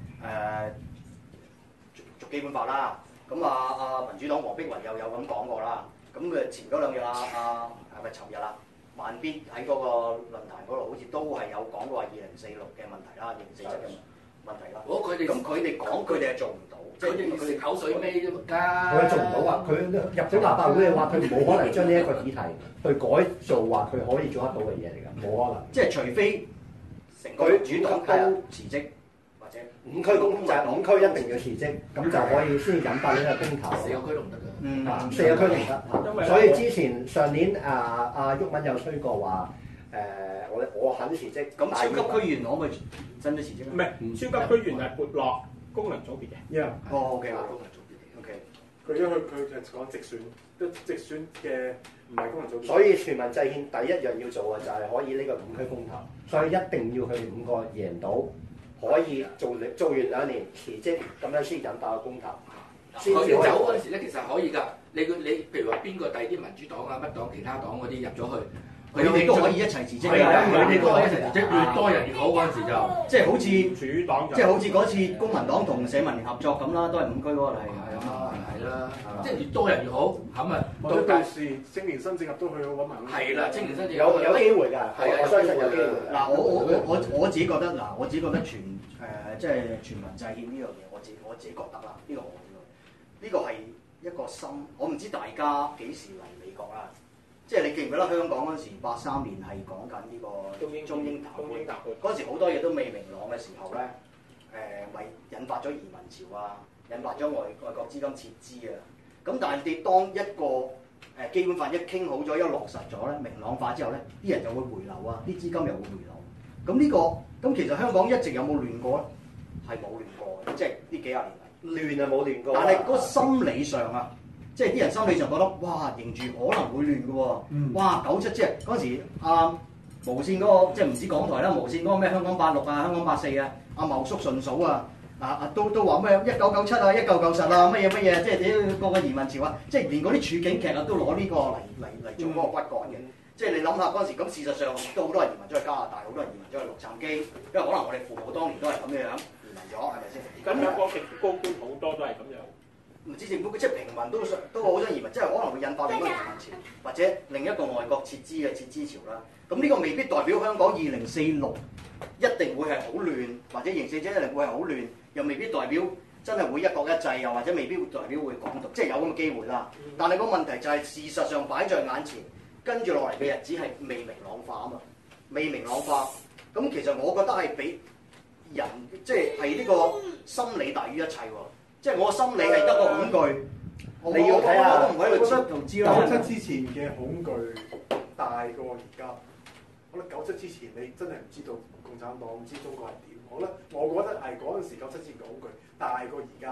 續基本法啦，咁啊啊民主黨黃碧雲又有咁講過啦，咁佢前嗰兩日啊啊係咪尋日啦？萬必喺嗰個論壇嗰度好似都係有講過話二零四六嘅問題啦，二零四七嘅問題啦。 我佢哋咁佢哋講佢哋係做唔到，即係佢哋佢哋口水尾啫嘛， 佢做唔到啊！佢入咗立法會嘅話，佢冇可能將呢一個議題去改造話佢可以做得到嘅嘢嚟㗎，冇可能。 即係除非成個民主黨都辭職，或者五區公就係五區一定要辭職，咁就可以先引發呢個公投。 四個區都唔得㗎。 嗯， 四個區都唔得。所以之前上年啊啊毓民有吹過話誒，我我肯辭職。 咁超級區議員可唔可以真係辭職？ 唔係，超級區議員係撥落功能組別嘅。 Yeah。 哦，OK， 功能組別嘅。 OK。 佢因為佢佢係講直選，都直選嘅唔係功能組別。 所以全民制憲第一樣要做嘅就係可以呢個五區公投，所以一定要佢五個贏到，可以做做完兩年辭職，咁樣先引發個公投。 佢哋走嗰陣時咧，其實可以㗎。你你譬如話邊個第啲民主黨啊、乜黨、其他黨嗰啲入咗去。 佢哋都可以一齊辭職， 係啊！佢哋都可以一齊辭職，越多人越好嗰陣時就， 即係好似主黨， 即係好似嗰次公民黨同社民連合作咁啦，都係五區嗰個係係啊，係啦，即係越多人越好，咁啊， 或者到時青年新政入都去揾埋。 係啦，青年新政有有機會㗎， 係啊， 我相信有機會。 嗱，我我我我我自己覺得，嗱，我自己覺得全誒即係全民制憲呢樣嘢，我自我自己覺得啦，呢個我呢個係一個心，我唔知大家幾時嚟美國啦。即係你記唔記得香港嗰陣時，八三年係講緊呢個中英中英談判嗰陣時，好多嘢都未明朗嘅時候咧，誒咪引發咗移民潮啊，引發咗外外國資金撤資啊。咁但係你當一個誒基本法一傾好咗，一落實咗咧，明朗化之後咧，啲人就會回流啊，啲資金又會回流。咁呢個咁其實香港一直有冇亂過咧？係冇亂過嘅，即係呢幾廿年嚟亂啊冇亂過。 但係嗰個心理上啊。即係啲人心理上覺得，哇，迎住可能會亂嘅喎，嗯、哇，九七即係嗰陣時，阿、啊、無線嗰、那個即係唔知港台啦，無線嗰個咩香港八六啊，香港八四啊，阿茂叔順嫂啊，啊啊都都話咩一九九七啊，一舊舊實啊，乜嘢乜嘢，即係啲個個移民潮啊，即係連嗰啲處境劇啊都攞呢個嚟嚟嚟做嗰個骨幹嘅。嗯、即係你諗下嗰陣時，咁事實上都好多人移民咗去加拿大，好多人移民咗去洛杉磯，因為可能我哋父母當年都係咁樣樣移民咗，係咪先？ 咁有個政府高官好多都係咁樣。 唔知政府即係平民都想都好想移民，即係可能會引發另一個移民潮，或者另一個外國撤資嘅撤資潮啦。咁呢個未必代表香港二零四六一定會係好亂，或者二零四七一定會係好亂，又未必代表真係會一國一制，又或者未必代表會港獨，即係有咁嘅機會啦。但係個問題就係事實上擺在眼前，跟住落嚟嘅日子係未明朗化啊嘛，未明朗化。咁其實我覺得係俾人即係係呢個心理大於一切喎。即係我心理係得個恐懼，你要睇下，我都唔喺度知同知啦。 九七之前嘅恐懼大過而家。我覺得九七之前你真係唔知道共產黨，唔知中國係點。我覺得我覺得係嗰陣時九七之前嘅恐懼大過而家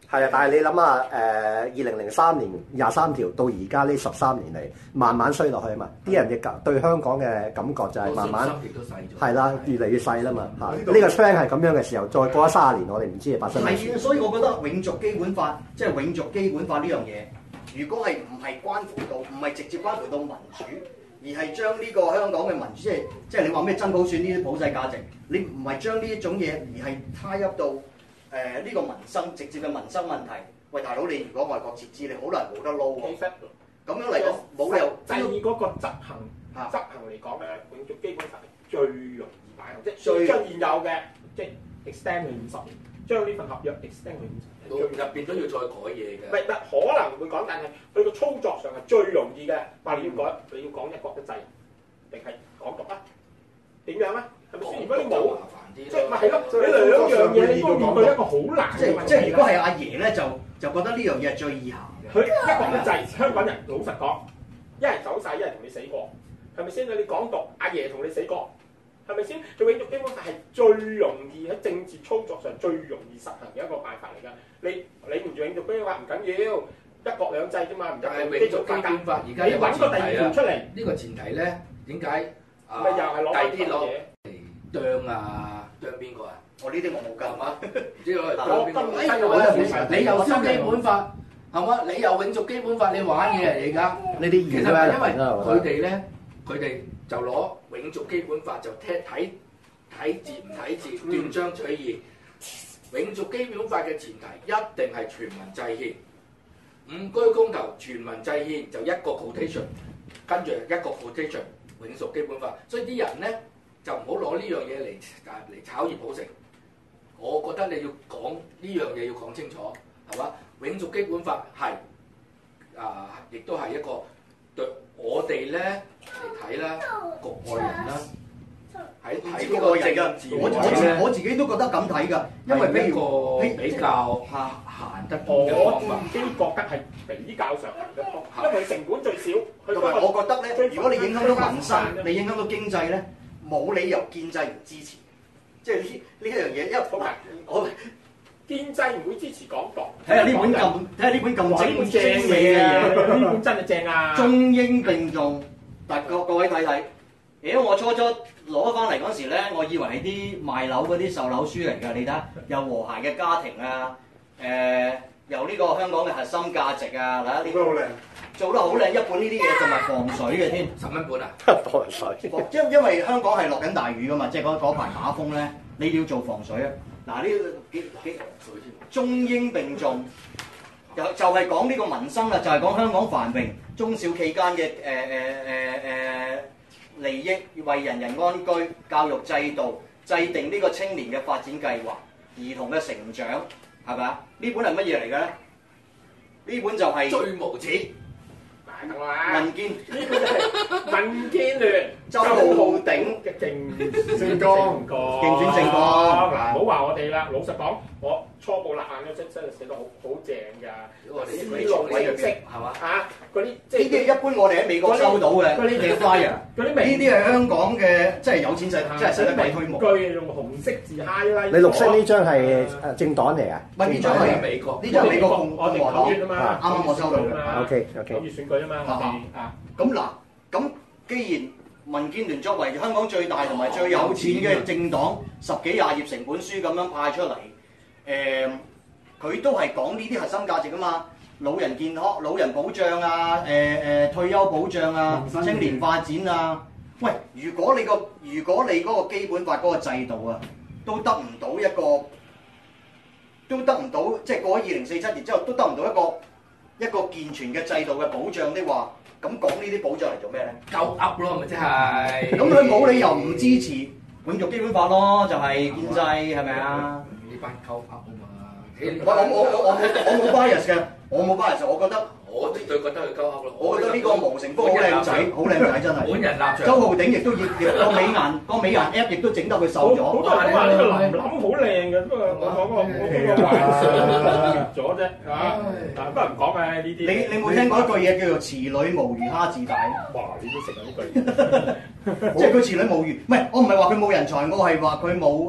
係啊，但係你諗下誒，二零零三年廿三條到而家呢十三年嚟，慢慢衰落去啊嘛。啲人嘅對香港嘅感覺就係慢慢係啦，越嚟越細啦嘛嚇。呢個 trend 係咁樣嘅時候，再過咗三十年，我哋唔知係發生咩事。 係啊，所以我覺得永續基本法，即係永續基本法呢樣嘢，如果係唔係關乎到，唔係直接關乎到民主，而係將呢個香港嘅民主，即係即係你話咩真普選呢啲普世價值，你唔係將呢一種嘢，而係tie入到。誒呢、呃這個民生直接嘅民生問題，喂大佬，你如果外國撤資，你好難冇得撈喎。其實咁樣嚟講，冇理由。 第二嗰個執行、啊、執行嚟講咧，永續基本法係最容易擺行，即係將現有嘅即係 extend 去五十年，將呢份合約 extend 去五十年。 入邊都要再改嘢嘅。 唔係唔係，可能會講，但係佢個操作上係最容易嘅。話你要改，你要講一國一制，定係港獨啊？點樣啊？係咪先？如果你冇，即係咪係咯？你兩樣嘢你都面對一個好難嘅問題。 即係如果係阿爺咧，就就覺得呢樣嘢係最易行嘅。 佢一國一制，香港人老實講，一係走晒，一係同你死過，係咪先？你港獨，阿爺同你死過，係咪先？做永續基本法係最容易喺政治操作上最容易實行嘅一個辦法嚟㗎。你你唔做永續基本法唔緊要，一國兩制啫嘛，唔一定基礎基本法。而家你揾個第二條出嚟， 呢個前提咧點解？ 咪又係攞第啲攞嚟啄啊，啄邊個啊？ 我呢啲我冇㗎嘛， 唔知攞嚟啄邊個？你又燒基本法係嘛？你又永續基本法，你玩嘢嚟㗎？ 呢啲其實係因為佢哋咧，佢哋就攞永續基本法就睇睇睇字唔睇字，斷章取義。永續基本法嘅前提一定係全民制憲，五居公投全民制憲就一個 quotation， 跟住一個 quotation。永續基本法，所以啲人咧就唔好攞呢樣嘢嚟嚟炒熱普城。我覺得你要講呢樣嘢要講清楚，係嘛？永續基本法係啊，亦都係一個對我哋咧嚟睇啦，局外人啦，喺睇呢個政治我我我自己都覺得咁睇㗎，因為譬如比較行得通嘅方法， 我自己覺得係比較上行得通，因為成本最少。 同埋我覺得咧，如果你影響到民生，你影響到經濟咧，冇理由建制唔支持。即係呢呢一樣嘢，因為我建制唔會支持港獨。 睇下呢本咁，睇下呢本咁精精美嘅嘢， 呢本真係正啊！ 中英並重，但各各位睇睇。妖我初初攞翻嚟嗰時咧，我以為係啲賣樓嗰啲售樓書嚟㗎。你睇下，有和諧嘅家庭啊，誒、呃，有呢個香港嘅核心價值啊，嗱呢個好靚。做得好靚，一本呢啲嘢同埋防水嘅添， 十蚊本啊！ 防水， 因因為香港係落緊大雨噶嘛，即係嗰嗰排打風咧，你要做防水啊！嗱，呢幾幾中英並重，就就係講呢個民生啦，就係、是、講香港繁榮、中小企間嘅誒誒誒誒利益，為人人安居、教育制度、制定呢個青年嘅發展計劃、兒童嘅成長，係咪啊？呢本係乜嘢嚟嘅咧？呢本就係、是、 最無恥。 民建呢個就係民建聯周浩鼎嘅競政綱， 競選政綱。 唔好話我哋啦，老實講，我初步立眼咧，真真係寫得好好正㗎。 我哋思路清晰係嘛？嚇，嗰啲即係呢啲一般我哋喺美國收到嘅，嗰啲嘅 flyer，嗰啲呢啲係香港嘅，即係有錢使，即係使得鬼推磨。 句用紅色字 highlight。 你綠色呢張係誒政黨嚟啊？ 唔係呢張係美國，呢張係美國共共和黨啊嘛， 啱啱我收到嘅。 OK OK。 九月選舉啊嘛，我哋啊。 咁嗱，咁既然民建聯作為香港最大同埋最有錢嘅政黨，十幾廿頁成本書咁樣派出嚟，誒，佢都係講呢啲核心價值啊嘛，老人健康、老人保障啊，誒誒退休保障啊，青年發展啊，喂，如果你個如果你嗰個基本法嗰個制度啊，都得唔到一個，都得唔到，即係過咗二零四七年之後，都得唔到一個一個健全嘅制度嘅保障的話，咁講呢啲保障嚟做咩咧？ 夠噏咯，咪即係。 咁佢冇理由唔支持永續基本法咯，就係建制係咪啊？ 呢班夠噏啊嘛！ 我我我我我冇 bias 嘅，我冇 bias，我覺得我絕對覺得佢夠噏咯。 我覺得呢個毛成福好靚仔，好靚仔真係。 本人立場。 周浩鼎亦都亦個美顏個美顏 app 亦都整得佢瘦咗。 好多人話呢個林林好靚嘅，不過我講個我嗰個幻想咗啫嚇，但係不能講嘅呢啲。 你你冇聽過一句嘢叫做池裏無魚蝦自大？ 哇！你都食緊呢句， 即係佢池裏無魚，唔係我唔係話佢冇人才，我係話佢冇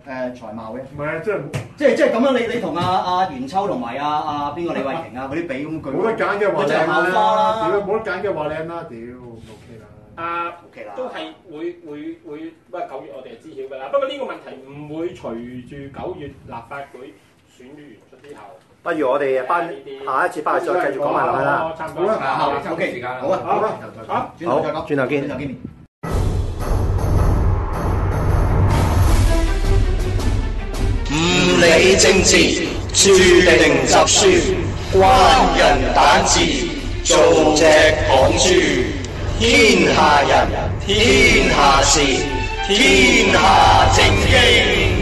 誒才貌嘅。 唔係啊，即係即係即係咁樣，你你同阿阿袁秋同埋阿阿邊個李慧瓊啊嗰啲比咁，佢冇得揀嘅話佢就係靚校花啦，屌啦。 冇得揀嘅話靚啦，屌 OK 啦。 啊 OK 啦， 都係會會會，不過九月我哋就知曉㗎啦。不過呢個問題唔會隨住九月立法會選完出之後。 不如我哋翻下一次翻嚟再繼續講埋落去啦。 差唔多啦， 好啦 ，OK， 時間啦好啊，好啊， 好， 轉頭再講， 轉頭見轉頭見面。 唔理政治，注定執輸，關人蛋治，做隻港豬。天下人，天下事，天下正經。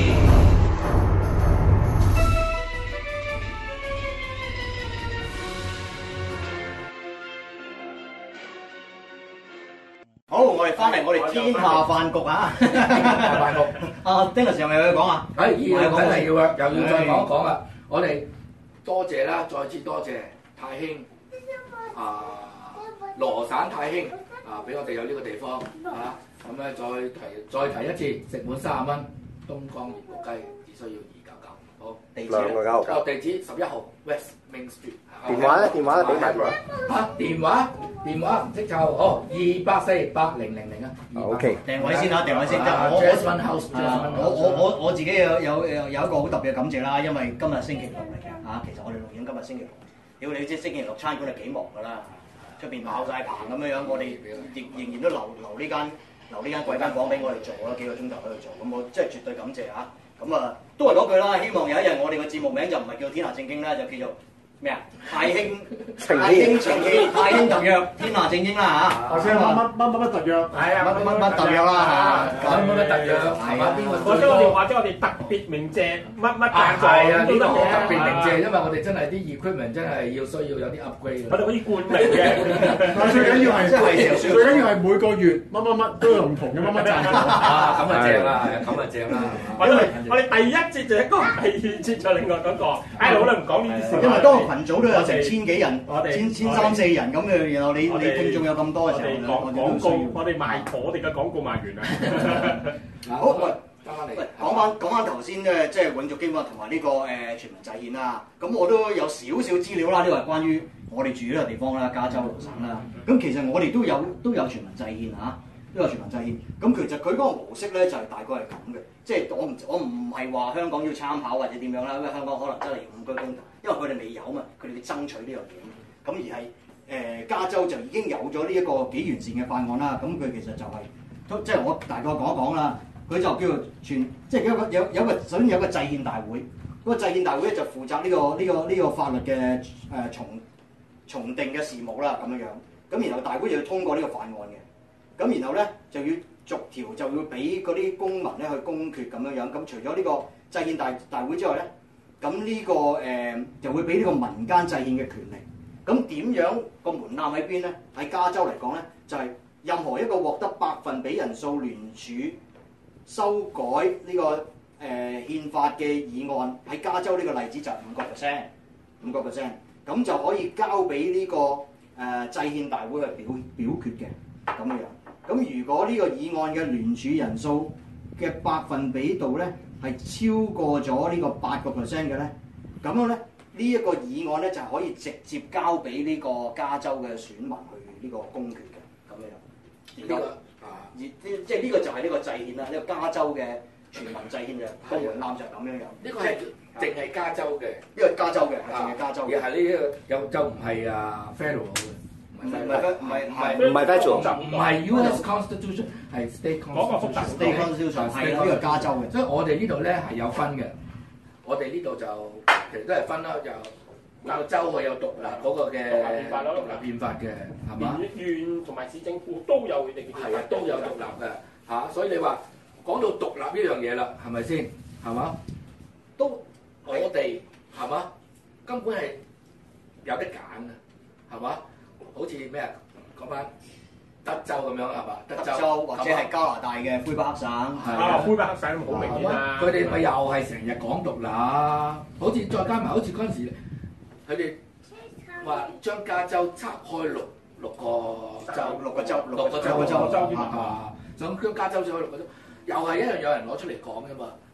好，我哋翻嚟我哋天下飯局啊！ 飯局， 阿丁律師有冇嘢講啊？ 誒，要真係要啊，又要再講一講啦。我哋多謝啦，再次多謝太興啊，羅省太興啊，俾我哋有呢個地方啊。咁咧再提再提一次，食滿三十蚊，東江鹽焗雞只需要二九九。好，地址兩個九九哦，地址十一號 West Main Street。 電話咧，電話咧俾埋佢。 嚇，電話電話唔識就哦，二八四八零零零啊。 O K。 訂位先啦，訂位先。 啊我 Jasmine House， 啊我我我我自己有有有有一個好特別嘅感謝啦，因為今日星期六嚟嘅嚇，其實我哋錄影今日星期六。屌你知星期六餐館係幾忙㗎啦，出邊爆晒棚咁樣樣，我哋仍仍然都留留呢間留呢間貴賓房俾我哋做啦，幾個鐘頭喺度做，咁我真係絕對感謝嚇。咁啊，都係嗰句啦，希望有一日我哋個節目名就唔係叫天下正經啦，就叫做咩啊？太興太興情意，太興特約，天下正經啦嚇。 或者乜乜乜乜乜特約， 係啊， 乜乜乜特約啦嚇， 乜乜乜特約係嘛？邊個？ 或者我哋或者我哋特別鳴謝乜乜啊贊助係啊，呢個都得嘅。 特別鳴謝，因為我哋真係啲 equipment 真係要需要有啲 upgrade。 我哋可以冠名嘅。 但係最緊要係真係最緊要係每個月乜乜乜都有唔同嘅乜乜贊助。 啊，咁啊正啦，咁啊正啦。 我哋我哋第一節就一個，第二節就另外嗰個。唉，好啦，唔講呢啲事。 因為當個群組都有成千幾人， 我哋千千三四人咁嘅，然後你你聽眾有咁多嘅時候， 我哋講廣告，我哋賣我哋嘅廣告賣完啦。 好，喂， 翻返嚟， 喂，講翻講翻頭先咧，即係永續基本法同埋呢個誒全民制憲啦。咁我都有少少資料啦，呢個係關於我哋住呢個地方啦，加州羅省啦。咁其實我哋都有都有全民制憲嚇，都有全民制憲。咁其實佢嗰個模式咧就係大概係咁嘅，即係我唔我唔係話香港要參考或者點樣啦，因為香港可能真係五居公投，因為佢哋未有嘛，佢哋要爭取呢樣嘢。咁而係誒、呃、加州就已經有咗呢一個幾完善嘅法案啦。咁佢其實就係、是，即係我大概講一講啦。佢就叫做全，即係有個有有一個首先有個制憲大會。嗰、那個制憲大會咧就負責呢、這個呢、這個呢、這個法律嘅誒、呃、重重定嘅事務啦，咁樣樣。咁然後大會就要通過呢個法案嘅。咁然後咧就要逐條就要俾嗰啲公民咧去公決咁樣樣。咁除咗呢個制憲大大會之外咧，咁呢、這個誒、呃、就會俾呢個民間制憲嘅權力。咁點樣個門檻喺邊咧？喺加州嚟講咧，就係、是、任何一個獲得百分比人數聯署修改呢、這個誒、呃、憲法嘅議案，喺加州呢個例子就係五個 percent， 五個 percent， 咁就可以交俾呢、這個誒、呃、制憲大會去表表決嘅咁樣。咁如果呢個議案嘅聯署人數嘅百分比度咧係超過咗呢個八個 percent 嘅咧，咁樣咧。呢一個議案咧就係可以直接交俾呢個加州嘅選民去呢個公決嘅咁樣。然後啊，而即係呢個就係呢個制憲啦，呢、這個加州嘅全民制憲嘅個門檻就係咁樣樣。呢個係淨係加州嘅， 呢個加州嘅，係淨係加州嘅。 而係呢個有就唔係啊 federal 嘅， 唔係唔係唔係唔係唔係 federal， 唔係 U S Constitution 係 state constitution。 嗰個複雜 state constitution 係呢個加州嘅。 所以我哋呢度咧係有分嘅。我哋呢度就其實都係分啦，就每個州佢有獨立嗰個嘅獨立憲法咯， 獨立憲法嘅，係嘛？ 縣同埋市政府都有佢哋嘅係啊，都有獨立嘅嚇，所以你話講到獨立呢樣嘢啦，係咪先？係嘛？都我哋係嘛？根本係有得揀嘅，係嘛？好似咩啊？講翻德州咁樣係嘛？德州德州或者係加拿大嘅魁北克省， 啊，魁北克省好明顯啦。 佢哋咪又係成日講獨立，好似再加埋好似嗰陣時，佢哋話將加州拆開六六個州， 六個州， 六個州， 六個州啊，想將加州拆開六個州，又係一樣有人攞出嚟講㗎嘛，係嘛？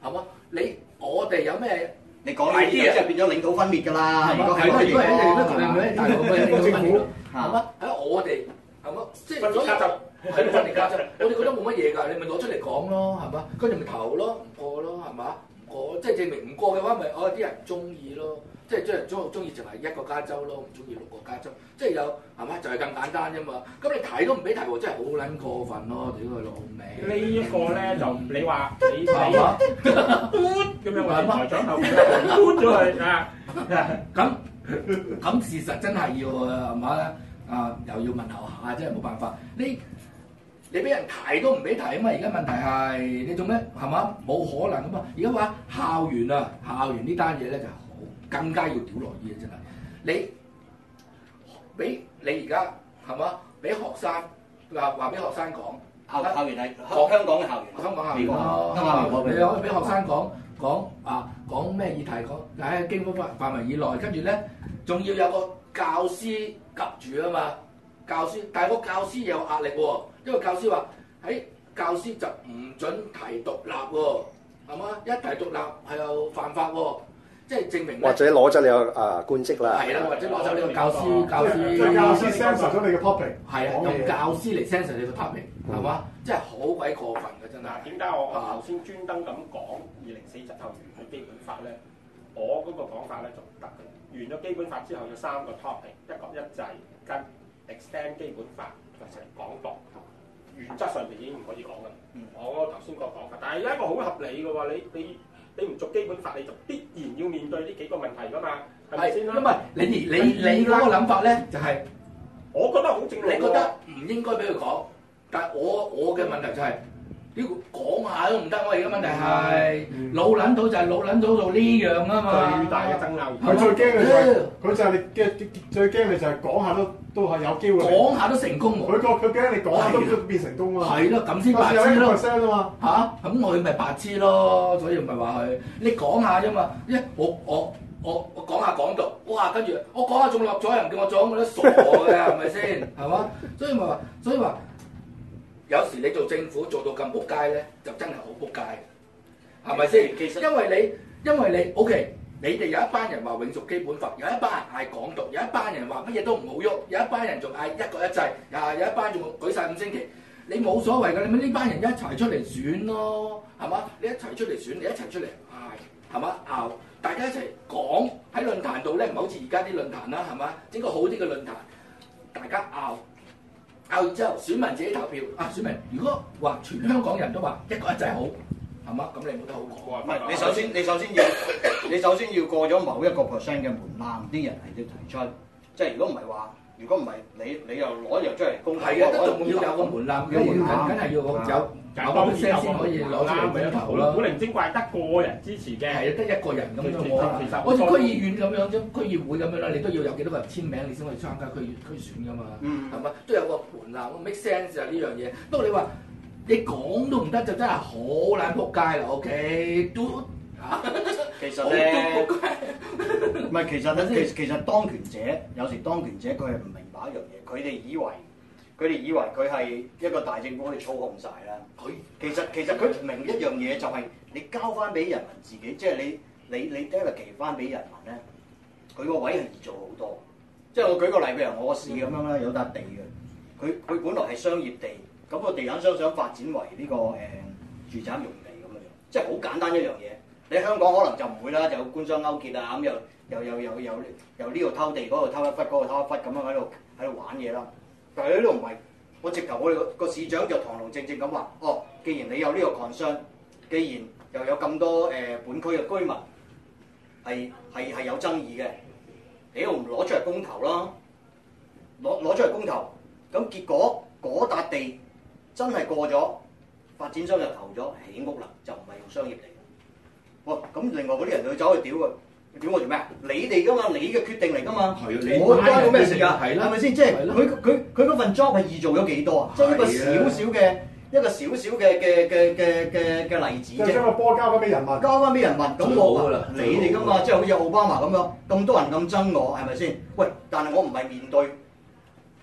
你我哋有咩？ 你講呢啲即係變咗領土分裂㗎啦。如果係係咯，如果係你咩大陸嘅領土分裂咯， 係係嘛？喺我哋係嘛？即係所以係咯，分裂價值，我哋覺得冇乜嘢㗎，你咪攞出嚟講咯，係嘛？跟住咪投咯，唔過咯，係嘛？唔過即係證明唔過嘅話，咪我啲人唔中意咯。即係啲人中中意淨係一個加州咯，唔中意六個加州，即係有係嘛？就係咁簡單啫嘛。咁你提都唔俾提喎，真係好撚過分咯！屌佢老味。 呢一個咧就你話你你咁樣話台長後邊搬咗去啊！ 咁咁事實真係要係嘛？啊又要問候下，真係冇辦法。你你俾人提都唔俾提啊嘛！而家問題係你做咩係嘛？冇可能啊嘛！而家話校園啊，校園呢單嘢咧就好更加要屌落啲嘅真係。你俾你而家係嘛？俾學生話話俾學生講校校園係香港嘅校園， 香港校園咯。你可以俾學生講講啊講咩議題講？喺基本法範圍以內，跟住咧仲要有個教師及住啊嘛。教師，但係個教師有壓力喎，因為教師話喺教師就唔準提獨立喎，係嘛？一提獨立係又犯法喎，即係證明或者攞咗你個啊官職啦。 係啦，或者攞走你個教師，教師即係教師 censor 咗你嘅 topic。 係啊，用教師嚟 censor 你個 topic，係嘛？真係好鬼過分嘅真係。 點解我我頭先專登咁講二零四七後完嘅基本法咧？我嗰個講法咧就唔得嘅。完咗基本法之後有三個 topic，一國一制跟extend 基本法就成港獨，原則上面已經唔可以講啦。嗯、我頭先個講法，但係有一個好合理嘅喎，你你你唔續基本法，你就必然要面對呢幾個問題㗎嘛，係咪先啦？ 因為你你你嗰個諗法咧，就係、是、 我覺得好正路。 你覺得唔應該俾佢講，但係我我嘅問題就係、是。呢個講下都唔得，我而家問題係、嗯、老撚到就係老撚到做呢樣啊嘛， 最大嘅爭拗。 佢最驚嘅就係、是、佢就係你嘅最驚你就係講下都都係有機會。 講下都成功喎。 佢個佢驚你講下都變成功啊嘛。 係咯，咁先白痴咯。 啊嘛嚇，咁我咪白痴咯，所以唔係話佢你講下啫嘛。一我我我我講下講到，哇！跟住我講下仲落咗，又唔叫我撞，我都傻嘅，係咪先？係嘛？所以咪話，所以話。有時你做政府做到咁仆街咧，就真係好仆街，係咪先？其實因為你因為你 OK，你哋有一班人話永續基本法，有一班人嗌港獨，有一班人話乜嘢都唔好喐，有一班人仲嗌一國一制，啊有一班仲舉晒五星旗，你冇所謂㗎，你咪呢班人一齊出嚟選咯，係嘛？你一齊出嚟選，你一齊出嚟嗌，係嘛？拗，大家一齊講喺論壇度咧，唔係好似而家啲論壇啦，係嘛？整個好啲嘅論壇，大家拗。拗完之後，選民自己投票。啊，選民如果話全香港人都話一國一制好，係嘛？咁你冇得好講。 唔係，你首先你首先要你首先要過咗某一個 percent 嘅門檻，啲人係要提出。即係如果唔係話，如果唔係你你又攞又出嚟公投， 係啊，都仲要有個門檻，個門檻梗係要有有個 percent 先可以攞出嚟公投啦。 古靈精怪得個人支持嘅， 係啊，得一個人咁樣我其實好似區議院咁樣啫，區議會咁樣啦，你都要有幾多個人簽名，你先可以參加區區選噶嘛，係嘛？都有個門檻 ，make sense 啊呢樣嘢。不過你話你講都唔得，就真係好撚仆街啦。OK，都其實咧，唔係其實咧，其其實當權者有時當權者佢係唔明白一樣嘢，佢哋以為。佢哋以為佢係一個大政府可以操控晒啦。佢其實其實佢唔明一樣嘢就係你交翻俾人民自己，即係你你你 delegate 翻俾人民咧，佢個位係易做好多。即係我舉個例，譬如我個市咁樣啦，有笪地嘅，佢佢本來係商業地，咁個地產商想發展為呢個誒住宅用地咁樣樣，即係好簡單一樣嘢。你香港可能就唔會啦，就有官商勾結啊，咁又又又又又又呢度偷地，嗰度偷一忽，嗰度偷一忽咁樣喺度喺度玩嘢啦。但係呢度唔係，我直頭我哋個個市長就堂堂正正咁話：哦，既然你有呢個 concern，既然又有咁多誒、呃、本區嘅居民係係係有爭議嘅，你又唔攞出嚟公投啦？攞攞出嚟公投，咁結果嗰笪地真係過咗，發展商就投咗起屋啦，就唔係用商業地。哇！咁另外嗰啲人就走去屌佢。屌我做咩？你哋噶嘛，你嘅決定嚟噶嘛，我關我咩事㗎？係咪先？即係佢佢佢嗰份 job 係易做咗幾多啊？即係一個少少嘅一個少少嘅嘅嘅嘅嘅嘅例子啫。 即係將個波交翻俾人民， 交翻俾人民，咁我你哋噶嘛，即係好似奧巴馬咁樣，咁多人咁憎我，係咪先？喂，但係我唔係面對，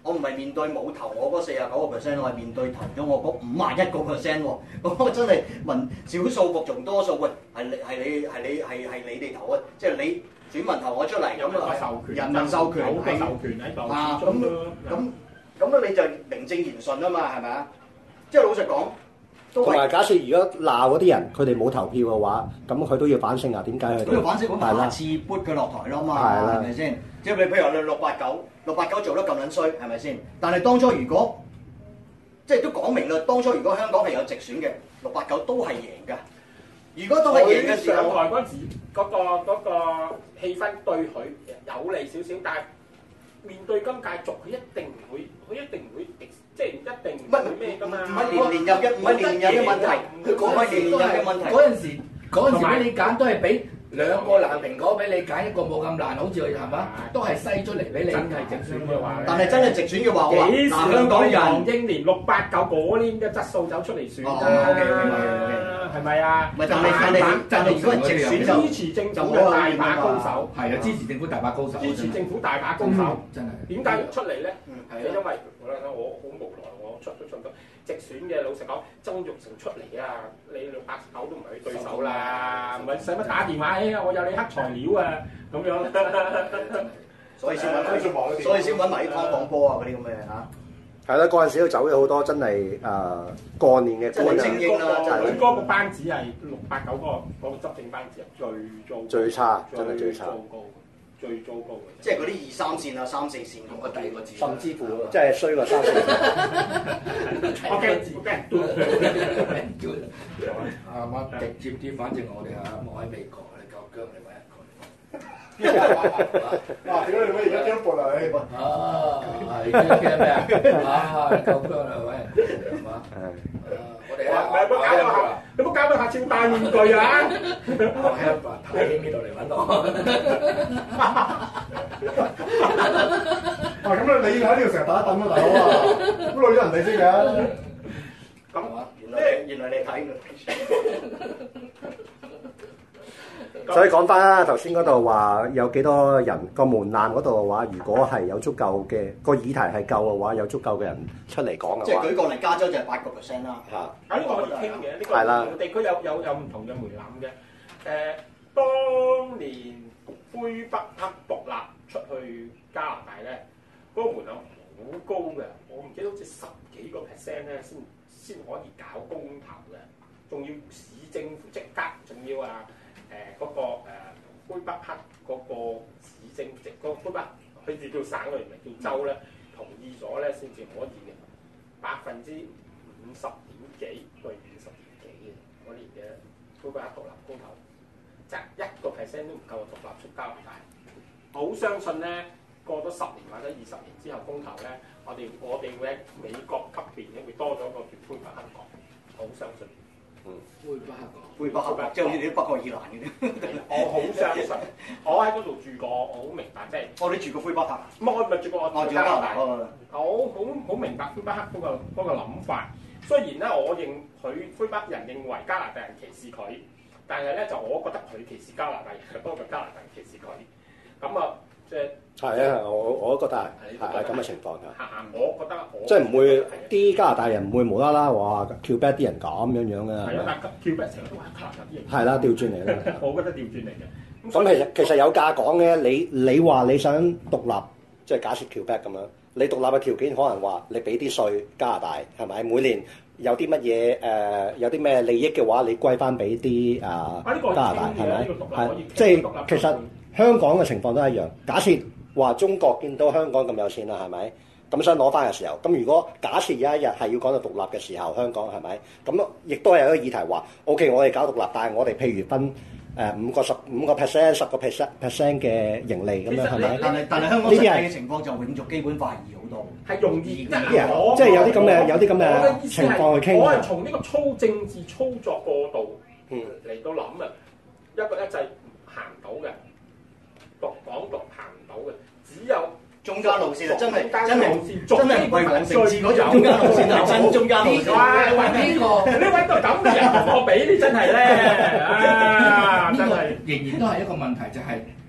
我唔係面對冇投我嗰四十九個 percent， 我係面對投咗我嗰五十一個 percent 喎。我真係問少數服從多數，喂，係你係你係你係係你哋投啊，即係你選民投我出嚟咁啊，人民授權有個授權喺度啊，咁咁咁你就名正言順啊嘛，係咪啊？即係老實講。 同埋假設如果鬧嗰啲人，佢哋冇投票嘅話，咁佢都要反省啊？點解佢都要反省？咁下次撥佢落台咯嘛，係咪先？即係你譬如話六八九，六八九做得咁撚衰，係咪先？但係當初如果即係都講明啦，當初如果香港係有直選嘅，六八九都係贏㗎。如果都係贏嘅時候， 上台嗰陣時嗰個嗰個氣氛對佢有利少少，但係面對今屆族，佢一定唔會，佢一定唔會。即係一定唔會咩㗎嘛？ 唔係年年有嘅，唔係年年有嘅問題。佢講係年年有嘅問題。 嗰陣時，嗰陣時俾你揀都係俾兩個爛蘋果俾你揀，一個冇咁爛，好似係嘛？都係篩出嚟俾你。 真係直選嘅話， 但係真係直選嘅話， 幾時香港人唐英年六八九嗰年嘅質素走出嚟選㗎？係咪啊？ 唔係，但係但係但係如果直選就支持政府嘅大把高手， 係啊，支持政府大把高手， 支持政府大把高手， 真係。 點解唔出嚟咧？係因為我咧，我好無奈，我出都出唔到。直選嘅老實講，曾鈺成出嚟啊，你六八九都唔係佢對手啦，唔係使乜打電話？哎呀，我有你黑材料啊，咁樣。 所以先揾，所以先揾埋啲湯放波啊嗰啲咁嘅嚇。 係啦，嗰陣時都走咗好多真係誒過年嘅官啊， 精英啦， 佢嗰個班子係六八九嗰個嗰個執政班子係最糟， 最差，真係最差。 最糟糕嘅， 即係嗰啲二三線啊、三四線咁嘅第二個字， 甚至乎即係衰過三四線。 我驚字驚斷。 啊嘛，直接啲，反正我哋啊，我喺美國，你夠姜你揾一個。 哇！點解你揾而家姜博啊？ 啊，係驚咩啊？啊，夠姜啦，揾人係嘛？我哋啊， 你冇搞到下，你冇搞到下次戴面具啊！ 我喺太興呢度嚟揾我。 哇！咁你你喺呢度成日打凳啊，大佬啊！咁累咗人哋先㗎。 咁原來原來你睇所以講翻啦，頭先嗰度話有幾多人個門檻嗰度嘅話，如果係有足夠嘅個議題係夠嘅話，有足夠嘅人出嚟講嘅話， 即係舉個例，加州就係八個 percent 啦。 嚇， 啊呢個可以傾嘅，呢個唔同地區有有有唔同嘅門檻嘅。誒，當年魁北克獨立出去加拿大咧，嗰個門檻好高嘅，我唔記得好似十幾個 percent 咧，先先可以搞公投嘅，仲要市政府即刻，仲要啊〜誒嗰、呃那個誒魁、呃、北克嗰個市政即嗰個魁北克，佢哋叫省裏唔係叫州咧，同意咗咧先至可以嘅，百分之五十點幾對五十點幾嘅嗰年嘅魁北克獨立公投，即係一個 percent 都唔夠獨立出加拿大。我好相信咧，過咗十年或者二十年之後公投咧，我哋我哋會喺美國級別咧會多咗個叫魁北克國，我好相信。 嗯，魁北克國， 魁北克國，即係好似啲北愛爾蘭嘅啫。 我好相信，我喺嗰度住過，我好明白，即係。 哦，你住過魁北克？ 唔係，我唔係住過，我住加拿大。我好好明白魁北克嗰個嗰個諗法。雖然咧，我認佢魁北克人認為加拿大人歧視佢，但係咧就我覺得佢歧視加拿大人多過加拿大人歧視佢。咁啊，即係。係啊，我我都覺得係係咁嘅情況㗎。我覺得即係唔會啲加拿大人唔會無啦啦話 Quebec 啲人咁樣樣嘅。係啊，但係 Quebec 成日都話加拿大啲人。係啦，調轉嚟啦。我覺得調轉嚟嘅。咁其實其實有價講嘅，你你話你想獨立，即係假設 Quebec 咁樣，你獨立嘅條件可能話你俾啲稅加拿大係咪？每年有啲乜嘢誒有啲咩利益嘅話，你歸翻俾啲啊加拿大係咪？係即係其實香港嘅情況都係一樣。假設話中國見到香港咁有錢啦，係咪？咁想攞翻嘅時候，咁如果假設有一日係要講到獨立嘅時候，香港係咪？咁亦都係有一個議題話 ，O.K. 我哋搞獨立，但係我哋譬如分誒五個十五個 percent、十個 percent percent 嘅盈利咁樣係咪？ 但係但係香港實際嘅情況就永續基本法易好多，係容易啲嘅。 即係有啲咁嘅有啲咁嘅情況去傾。 我係從呢個操政治操作過度嚟到諗啊，一個一制行唔到嘅，獨港獨行唔到嘅。只有中間路線啊！真係真係真係唔係黃成智嗰種中間路線啊！真中間路線。 哇！揾呢個，你揾個咁嘅人同我比，你真係咧啊！真係仍然都係一個問題，就係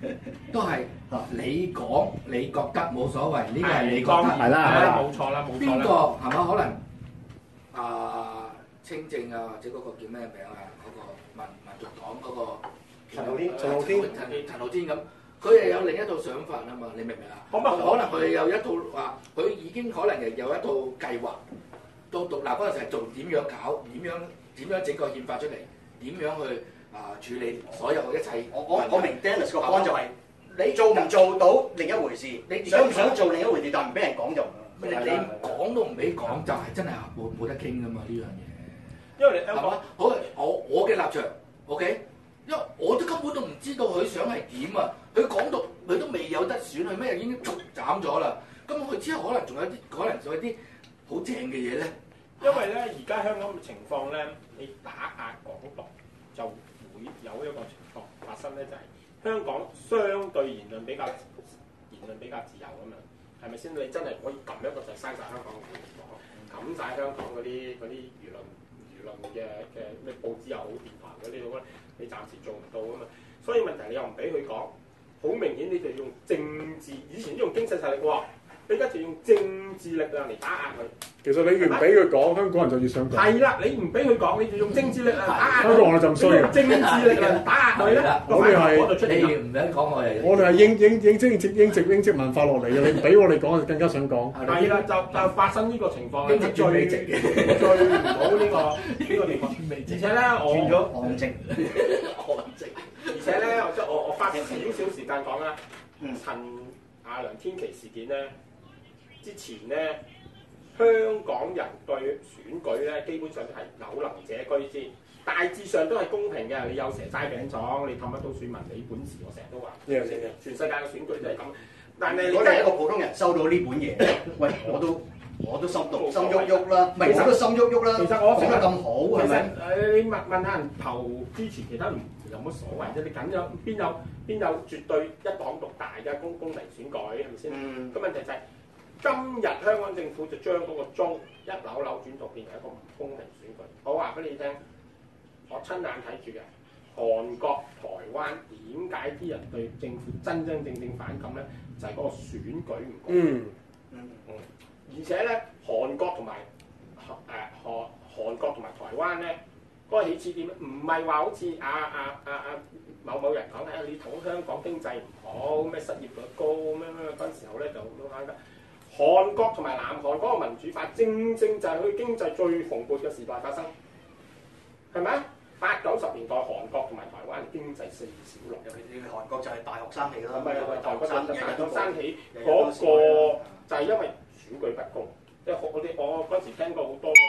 都係你講你覺得冇所謂，呢個係你覺得係啦，冇錯啦，冇錯啦。 邊個係嘛？可能啊清正啊，或者嗰個叫咩名啊？嗰個民民族黨嗰個陳浩天，陳浩天， 陳陳浩天咁，佢又有另一套想法啊嘛？你明唔明啊？可能佢有一套話，佢已經可能係有一套計劃。到獨立嗰陣時係做點樣搞，點樣點樣整個憲法出嚟，點樣去啊處理所有嘅一切。 我我我明 Dennis 個講就係你做唔做到另一回事，你想唔想做另一回事，但唔俾人講就唔。 你講都唔俾講，就係真係冇冇得傾噶嘛呢樣嘢。 因為你香港， 好我我嘅立場 ，OK， 因為我都根本都唔知道佢想係點啊！佢講到佢都未有得選，佢咩已經逐斬咗啦。咁佢之後可能仲有啲，可能仲有啲好正嘅嘢咧。 因為咧，而家香港嘅情況咧，你打壓港獨就會有一個情況發生咧，就係、是、香港相對言論比較言論比較自由啊嘛，係咪先？你真係可以撳一個就閂晒香港嘅電視網，冚晒香港嗰啲嗰啲輿論輿論嘅嘅咩報紙又好，電台嗰啲咁，你暫時做唔到啊嘛。所以問題你又唔俾佢講，好明顯你就用政治，以前都用經濟實力喎。你而家就用政治力量嚟打壓佢。 其實你越唔俾佢講，香港人就越想講。 係啦，你唔俾佢講，你就用政治力量打壓佢。 香港人就唔衰嘅。 政治力量打壓佢咧， 我哋係你唔想講我哋。 我哋係英英英殖英殖英殖英殖文化落嚟嘅，你唔俾我哋講，就更加想講。 係啦，就就發生呢個情況。英殖最最唔好呢個呢個地方。而且咧，我轉咗韓籍， 韓籍。 而且咧，即係我我花少少時間講啦。陳阿梁天琦事件咧。之前咧，香港人對選舉咧，基本上都係有能者居之，大致上都係公平嘅。你有蛇齋餅糭，你氹得到選民，你本事。我成日都話，全世界嘅選舉都係咁。但係如果你係一個普通人收到呢本嘢，喂，我都我都心動心喐喐啦，唔係我都心喐喐啦。其實我講得咁好，係咪？ 誒，你問問下人投支持其他人有乜所謂啫？你梗有邊有邊有絕對一黨獨大嘅公公平選舉係咪先？嗯。個問題就係、是。今日香港政府就將嗰個鐘一扭扭轉到變成一個唔公平選舉。我話俾你聽，我親眼睇住嘅韓國、台灣點解啲人對政府真真正正反感咧？就係、是、嗰個選舉唔公平。嗯嗯。而且咧，韓國同埋誒韓韓國同埋台灣咧，嗰、那個起始點唔係話好似啊啊啊啊某某人講嘅，你同香港經濟唔好，咩失業率高咩咩嗰陣時候咧就咁啱㗎。韓國同埋南韓嗰個民主化，正正就係佢經濟最蓬勃嘅時代發生，係咪啊？八九十年代韓國同埋台灣經濟四小龍， 尤其是韓國就係大學生起啦， 唔係係台國就大學生起嗰個就係因為選舉不公，即係我啲我嗰時聽過好多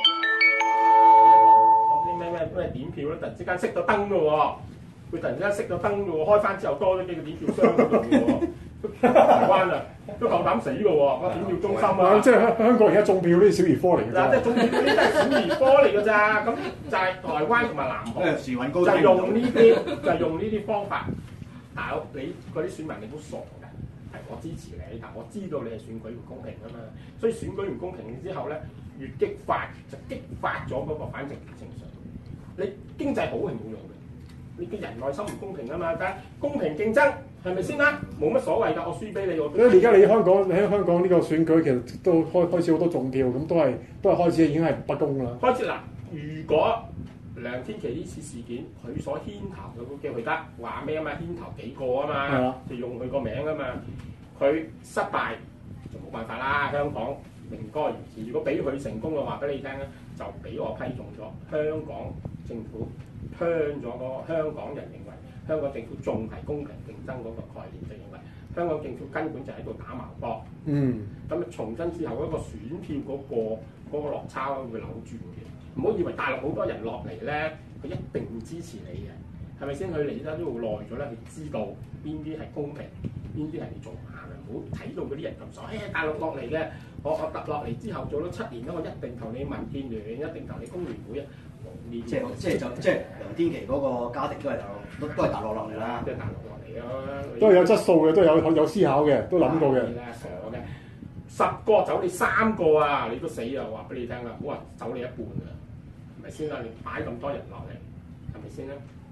講啲咩咩咩點票咧，突然之間熄咗燈嘅喎，佢突然之間熄咗燈嘅喎，開翻之後多咗幾個點票箱喺度嘅喎。台灣啊，都夠膽死嘅喎，個點票中心啊！ 即係香香港而家種票呢啲小兒科嚟嘅嗱，即係種票呢啲都係小兒科嚟嘅咋，咁就係台灣同埋南韓就係用呢啲，就係用呢啲方法。大佬，你嗰啲選民你都傻㗎，係我支持你，但我知道你係選舉唔公平啊嘛，所以選舉唔公平之後咧，越激發就激發咗嗰個反政治情緒。你經濟好係冇用嘅，你嘅人內心唔公平啊嘛，但係公平競爭。係咪先啦？冇乜所謂㗎，我輸俾你我。 因為而家你香港，你喺香港呢個選舉其實都開開始好多種票，咁都係都係開始已經係不公啦。 開始嗱，如果梁天琦呢次事件佢所牽頭嘅叫佢得話咩啊嘛，牽頭幾個啊嘛，就用佢個名啊嘛，佢失敗就冇辦法啦。香港名該如此。如果俾佢成功嘅話，俾你聽咧，就俾我批中咗香港政府聽咗個香港人認為。香港政府仲係公平競爭嗰個概念，就認為香港政府根本就喺度打矛波。嗯。咁啊，重新之後嗰個選票嗰、嗰個嗰、嗰個落差會扭轉嘅。唔好以為大陸好多人落嚟咧，佢一定支持你嘅，係咪先？佢嚟得呢度耐咗咧，佢知道邊啲係公平，邊啲係你做假嘅。唔好睇到嗰啲人咁傻，誒、哎、大陸落嚟嘅，我我揼落嚟之後做咗七年咧，我一定投你民建聯，一定投你工聯會啊！ 即係即係就即係梁天琦嗰個家庭都係大陸，都都係大陸落嚟啦， 即係大陸落嚟咯， 都係有質素嘅，都有有思考嘅，都諗過嘅。 傻嘅，十個走你三個啊，你都死啊！話俾你聽啦，唔好話走你一半啊，係咪先啦？你擺咁多人落嚟，係咪先啦？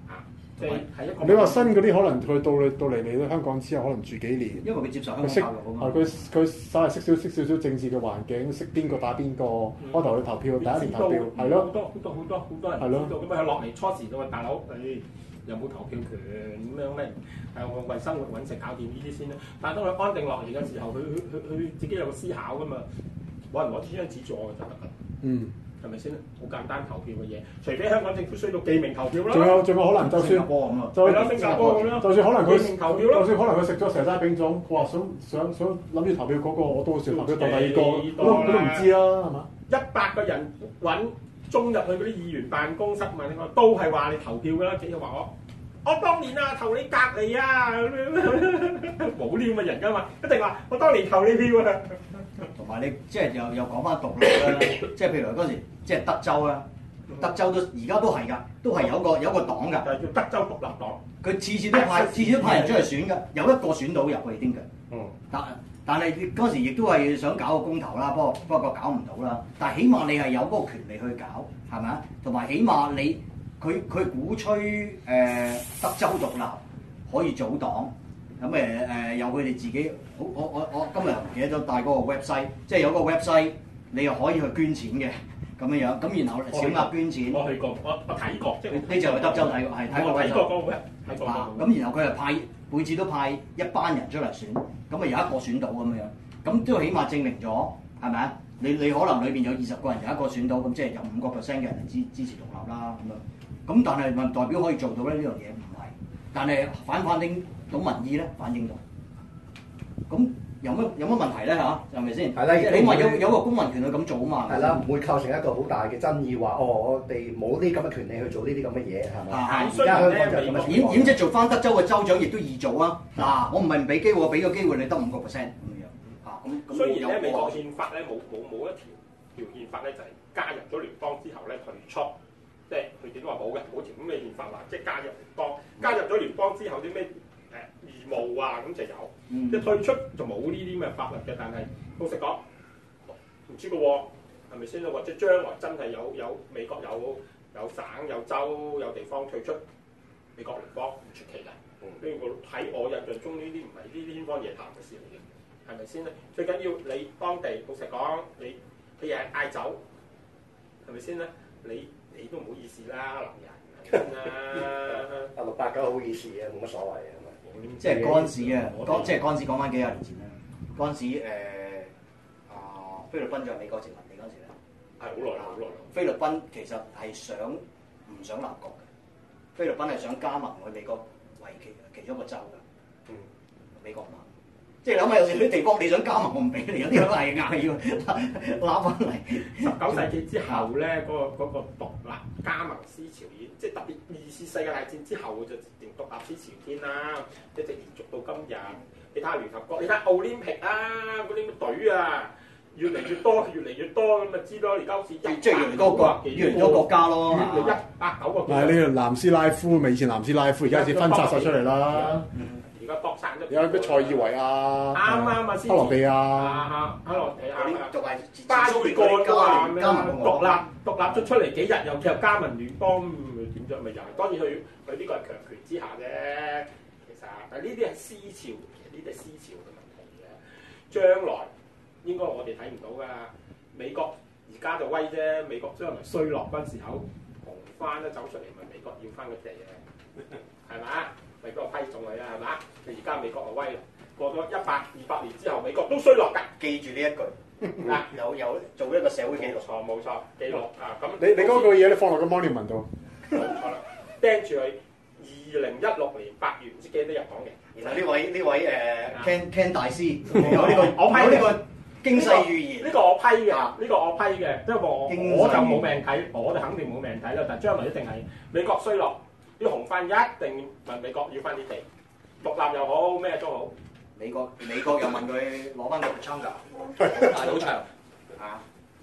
啊，即係係一個。 你話新嗰啲可能佢到你到嚟嚟到香港之後，可能住幾年， 因為佢接受香港識教育啊嘛。 係佢佢稍係識少識少少政治嘅環境，識邊個打邊個，開頭去投票，第一年投票，係咯， 好多好多好多好多人知道，咁啊落嚟初時就話大佬，誒有冇投票權咁樣咧？係我為生活揾食搞掂呢啲先啦。但係當佢安定落嚟嘅時候，佢佢佢佢自己有個思考噶嘛，冇人攞支張紙做就得㗎。 嗯。 係咪先？好簡單投票嘅嘢，除非香港政府需要記名投票啦。 仲有仲有可能就算就係啦，新加坡咁樣， 就算可能佢記名投票啦， 就算可能佢食咗蛇齋餅種，話想想想諗住投票嗰個，我到時投票投第二個，我都我都唔知啦，係嘛？ 一百個人揾中入去嗰啲議員辦公室問我，都係話你投票㗎啦，只係話我。我當年啊投你隔離啊，冇呢咁嘅人㗎嘛，一定話我當年投你票啊。 同埋你即係又又講翻獨立啦，即係譬如嗰時即係德州啦，德州都而家都係㗎，都係有個有個黨㗎， 就係叫德州獨立黨。 佢次次都派次次都派人出嚟選㗎，有一個選到入去已經嘅。 嗯。 但但係嗰時亦都係想搞個公投啦，不過不過搞唔到啦。但係起碼你係有嗰個權利去搞，係咪啊？同埋起碼你。佢佢鼓吹誒、呃、德州獨立可以組黨，咁誒誒有佢哋自己，好我我我今日唔記得咗帶嗰個 website，即係有個 website 你又可以去捐錢嘅咁樣樣，咁然後小額捐錢。 我去過，我我睇過，即係呢就係德州睇過，係睇過。 睇過嗰個睇過。 啊，咁然後佢係派每次都派一班人出嚟選，咁啊有一個選到咁樣樣，咁都起碼證明咗係咪啊？你你可能裏邊有二十個人有一個選到，咁即係有五個 percent 嘅人支支持獨立啦咁樣。咁但係咪代表可以做到咧？呢樣嘢唔係，但係反唔反映到民意咧？反映到。咁有乜有乜問題咧嚇？係咪先？ 係啦， 你話有有個公民權去咁做啊嘛。 係啦，唔會構成一個好大嘅爭議，話哦，我哋冇呢咁嘅權利去做呢啲咁嘅嘢，係咪？ 啊， 而家香港就咁嘅情況。 演即係做翻德州嘅州長，亦都易做啊！嗱，我唔係唔俾機會，我俾個機會你得五個 percent 咁樣。嚇咁咁。 雖然咧美國憲法咧冇冇冇一條條憲法咧就係加入咗聯邦之後咧退出。即係佢點都話冇嘅，冇條咁嘅憲法話，即係加入聯邦，加入咗聯邦之後啲咩誒義務啊咁就有，嗯、即係退出就冇呢啲咁嘅法律嘅。但係老實講，唔知嘅喎，係咪先？或者將來真係有有美國有有省有州有地方退出美國聯邦唔出奇㗎。呢個喺我印象中呢啲唔係呢啲天方夜譚嘅事嚟嘅，係咪先咧？最緊要你當地老實講，你你日日嗌酒，係咪先咧？你你都唔好意思啦，男人啦， 阿六八九好意思嘅，冇乜所謂嘅。 即係嗰陣時啊，即係嗰陣時講翻幾廿年前啦。嗰陣時誒啊，菲律賓就係美國殖民地嗰陣時咧， 係好耐啦，好耐啦。 菲律賓其實係想唔想立國嘅？菲律賓係想加盟去美國為其其中一個州㗎。嗯，美國唔肯。即係諗下有啲地方你想加盟，我唔俾你，有啲都係硬係要拉翻嚟。 十九世紀之後咧，嗰、那個嗰、那個獨立加盟思潮已經，即係特別二次世界大戰之後就定獨立思潮添啦，一直延續到今日。你睇下聯合國，你睇奧林匹克啊，嗰啲咩隊啊，越嚟越多，越嚟越多咁咪知咯。而家好似即係越嚟越多國，越嚟越多國家咯， 越嚟一百九個。 係呢個南斯拉夫，咪以前南斯拉夫，而家先分拆晒出嚟啦。 而家擴散咗。 有咩塞爾維亞、 啱啱啊， 克羅地亞、 克羅地亞同埋巴爾幹都話咩獨立獨立咗出嚟幾日，又又加盟聯邦，點啫？咪又係當然佢佢呢個係強權之下啫。其實，但係呢啲係思潮，其實呢啲係思潮嘅問題嘅。將來應該我哋睇唔到㗎。美國而家就威啫，美國將來衰落嗰陣時候，紅番都走出嚟，咪美國要翻個地嘅，係咪？美國批中佢啦，係嘛？而家美國就威啦，過咗一百二百年之後，美國都衰落㗎。 記住呢一句，嗱有有做一個社會記錄。 錯冇錯，記錄啊咁。 你你嗰句嘢你放落個 monument 度。 冇錯啦，釘住佢二零一六年八月唔知幾多日講嘅。 然後呢位呢位誒 Ken Ken 大師有呢個我批呢個經世預言。 呢個我批嘅，呢個我批嘅，即係我我就冇命睇，我就肯定冇命睇啦。但係將來一定係美國衰落。啲紅番一定問美國要翻啲地，獨立又好咩都好。 美國美國又問佢攞翻個槍㗎，大賭場啊！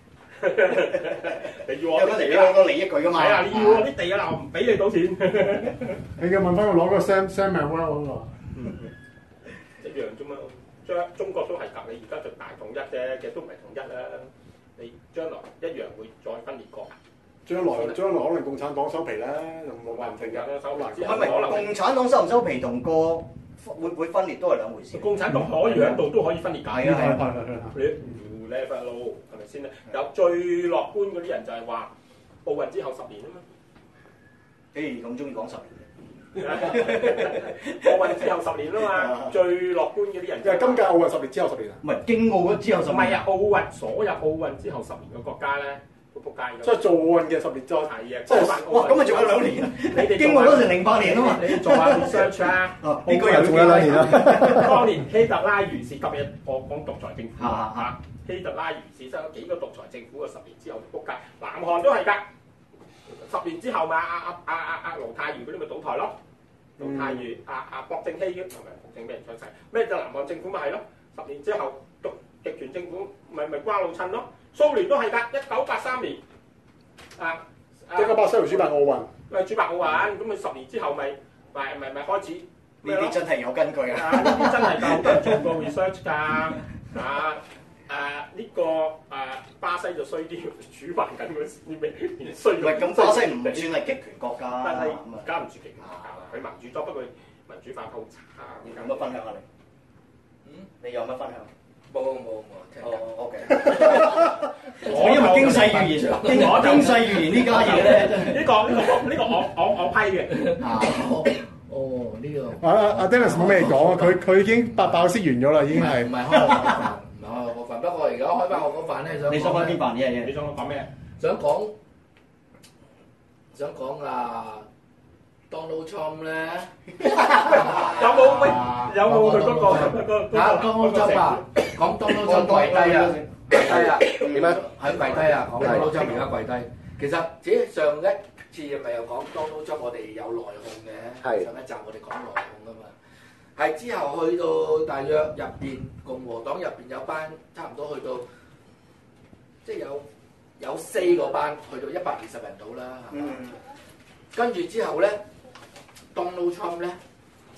你要我有嗰時有好多利益佢㗎嘛？ 係啊，你要我啲地啊，我唔俾你賭錢。 你嘅問翻佢攞個 Sam Sam Manuel 嗰個， 一樣啫嘛。將中國都係㗎，你而家就大統一啫，其實都唔係統一啦。你將來一樣會再分裂國。 將來將來可能共產黨收皮啦，冇話唔定㗎。 收埋唔係唔係，共產黨收唔收皮同個會唔會分裂都係兩回事。 共產黨可以喺度都可以分裂㗎。 係啊係啊係啊！ 你 level low 係咪先咧？有最樂觀嗰啲人就係話奧運之後十年啊嘛。 誒咁中意講十年。 奧運之後十年啊嘛，最樂觀嗰啲人。 因為今屆奧運十年之後十年啊。 唔係經奧咗之後十年。 唔係啊，奧運所有奧運之後十年嘅國家咧，都仆街㗎。 即係做奧運嘅十年之後。 係啊， 即係哇，咁咪仲有兩年啊！ 你哋經過咗成零八年啊嘛。 你做下 research 啊。 哦，應該有仲有兩年啦。 當年希特拉完事，今日我講獨裁政府嚇嚇。 希特拉完事，收咗幾個獨裁政府嘅十年之後就仆街。南韓都係㗎，十年之後咪阿阿阿阿阿盧泰愚嗰啲咪倒台咯。盧泰愚、阿阿朴正熙嘅，係咪朴正咩人出世？咩就南韓政府咪係咯？十年之後獨極權政府咪咪瓜老襯咯。蘇聯都係㗎，一九八三年啊， 一九八三年主辦奧運， 咪主辦奧運，咁咪十年之後咪咪咪咪開始。 呢啲真係有根據啊！ 呢啲真係㗎，好多人做過 research 㗎啊！誒呢個誒巴西就衰啲，主辦緊嗰時啲咩衰。 喂，咁巴西唔算係極權國家， 但係而家唔算極權國家啦，佢民主多，不過民主化好差。 有乜分享啊你？嗯，你有乜分享？ 冇冇冇， 哦 OK。我因為經濟語言，經經濟語言呢家嘢咧， 呢個呢個呢個我我我批嘅。 哦，呢個。 阿阿 Dennis 冇咩講啊，佢佢已經八爆先完咗啦，已經係。 唔係開學飯，唔係開學飯。不過而家開翻學嗰飯咧，想你想開邊飯嘢嘢？ 你想講咩？ 想講想講啊 Donald Trump 咧， 有冇咩？有冇佢嗰個嗰個嚇 Donald Trump 啊？講 Donald Trump 跪低啊！跪低啊！ 點啊？ 喺跪低啊！講 Donald Trump 而家跪低。其實只上一次咪又講 Donald Trump 我哋有內訌嘅，上一集我哋講內訌噶嘛。係之後去到大約入邊共和黨入邊有班差唔多去到，即係有有四個班去到一百二十人到啦，係嘛？嗯、跟住之後咧 ，Donald Trump 咧就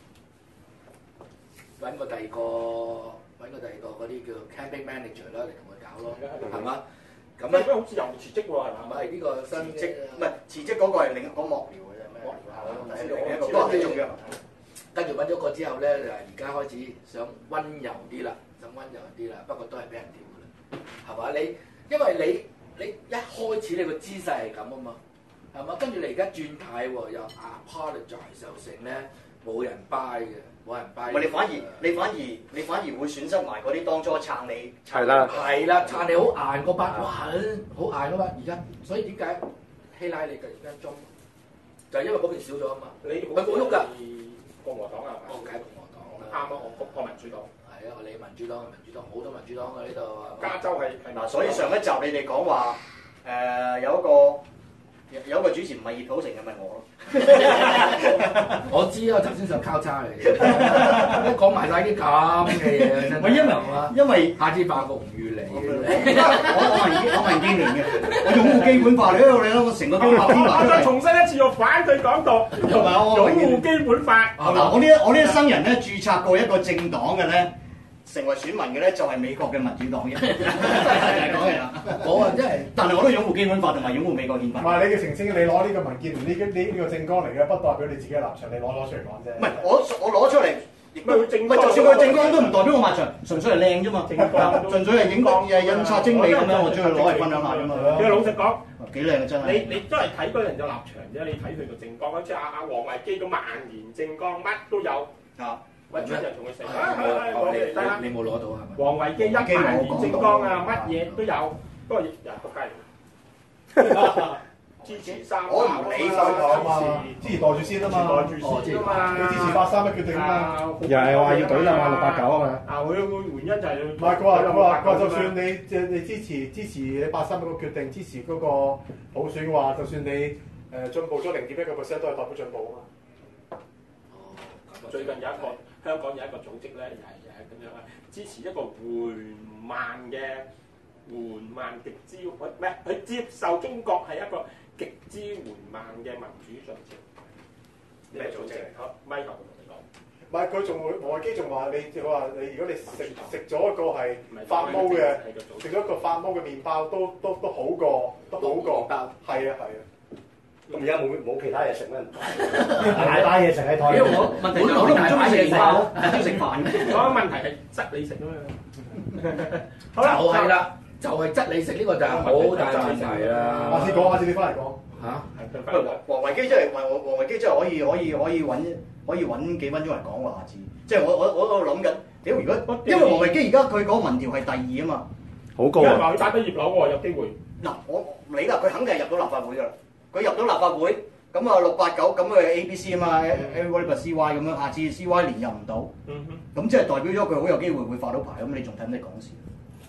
揾個第二個揾個第二個嗰啲叫 campaign manager 啦嚟同佢搞咯，係嘛？咁咧好似又辭職喎，係嘛？ 唔係呢個新職， 唔係辭職嗰個係另一個幕僚嘅啫，幕僚另一個都係重要。 跟住揾咗個之後咧，就而家開始想温柔啲啦，想温柔啲啦。不過都係俾人屌㗎啦，係嘛？你因為你你一開始你個姿勢係咁啊嘛，係嘛？跟住你而家轉態喎，又 apologize 又成咧，冇人 buy 嘅，冇人 buy。唔係你反而你反而你反而會損失埋嗰啲當初撐你。 係啦， 係啦，撐你好硬嗰班，哇，好硬嗰班。而家所以點解希拉里嘅而家中就係因為嗰邊少咗啊嘛， 你佢冇喐㗎。 共和黨啊， 我解共和黨啦， 啱啊！我我民主黨， 係啊，你民主黨，民主黨好多民主黨嘅呢度。 加州係嗱，所以上一集你哋講話誒有一個有一個主持唔係葉土城嘅咪我咯， 我知啊，頭先想交叉嚟嘅，講埋晒啲咁嘅嘢，真係。 因為因為下次辦局唔預你。 我我民我民建聯嘅，我擁護基本法，你睇到你睇我成個基本法編埋出嚟。 我再重申一次，我反對港獨，同埋我擁護基本法。 嗱，我呢我呢一生人咧註冊過一個政黨嘅咧，成為選民嘅咧就係美國嘅民主黨嘅。講嘢啦， 我啊真係， 但係我都擁護基本法同埋擁護美國憲法。 唔係你嘅澄清，你攞呢個民建聯呢呢呢個政綱嚟嘅，不代表你自己嘅立場，你攞攞出嚟講啫。 唔係我我攞出嚟。唔係，就算佢政綱都唔代表我立場，純粹係靚啫嘛。純粹係影誒印刷精美咁樣，我將佢攞嚟分享下啫嘛。 其實老實講， 幾靚啊真係。 你你都係睇嗰人嘅立場啫，你睇佢個政綱，好似阿阿黃維基咁萬年政綱，乜都有。啊，揾出人同佢食。 你你冇攞到係咪？ 黃維基一萬年政綱啊，乜嘢都有，不過人仆街。支持三我唔理三個啊嘛，支持袋住先啊嘛， 袋住先啊嘛， 你支持八三一決定啊嘛，又係話要懟啦嘛，六八九啊嘛。 啊，佢個原因就係唔係佢話佢話佢話就算你即係你支持支持你八三一個決定，支持嗰個普選嘅話，就算你誒進步咗零點一個 percent 都係代表進步啊嘛。 最近有一個香港有一個組織咧，又係又係咁樣啊，支持一個緩慢嘅緩慢極之唔係佢接受中國係一個極之緩慢嘅民主進程。咩組織嚟？好，咪頭同你講。 唔係佢仲會王維基仲話你，佢話你如果你食食咗一個係發毛嘅，食咗一個發毛嘅麵包都都都好過都好過，係啊係啊。 咁而家冇冇其他嘢食咩？大把嘢食喺台。 因為我問題就我都唔中意食飯，中意食飯。 嗰個問題係質你食啊嘛。 好啦，就係啦，就係質你食呢個就係好大問題啦。 下次講，下次你翻嚟講。 嚇？ 喂，王維基真係，王王維基真係可以可以可以揾可以揾幾分鐘嚟講喎，下次。即係我我我我諗緊，屌如果因為王維基而家佢嗰個民調係第二啊嘛， 好高啊！ 話佢打得葉劉喎，有機會。 嗱，我你啦，佢肯定係入到立法會㗎啦。佢入到立法會，咁啊六八九咁佢 A B C 啊嘛 ，everybody but C Y 咁樣，下次 C Y 連任唔到，咁即係代表咗佢好有機會會發到牌，咁你仲睇唔睇講事？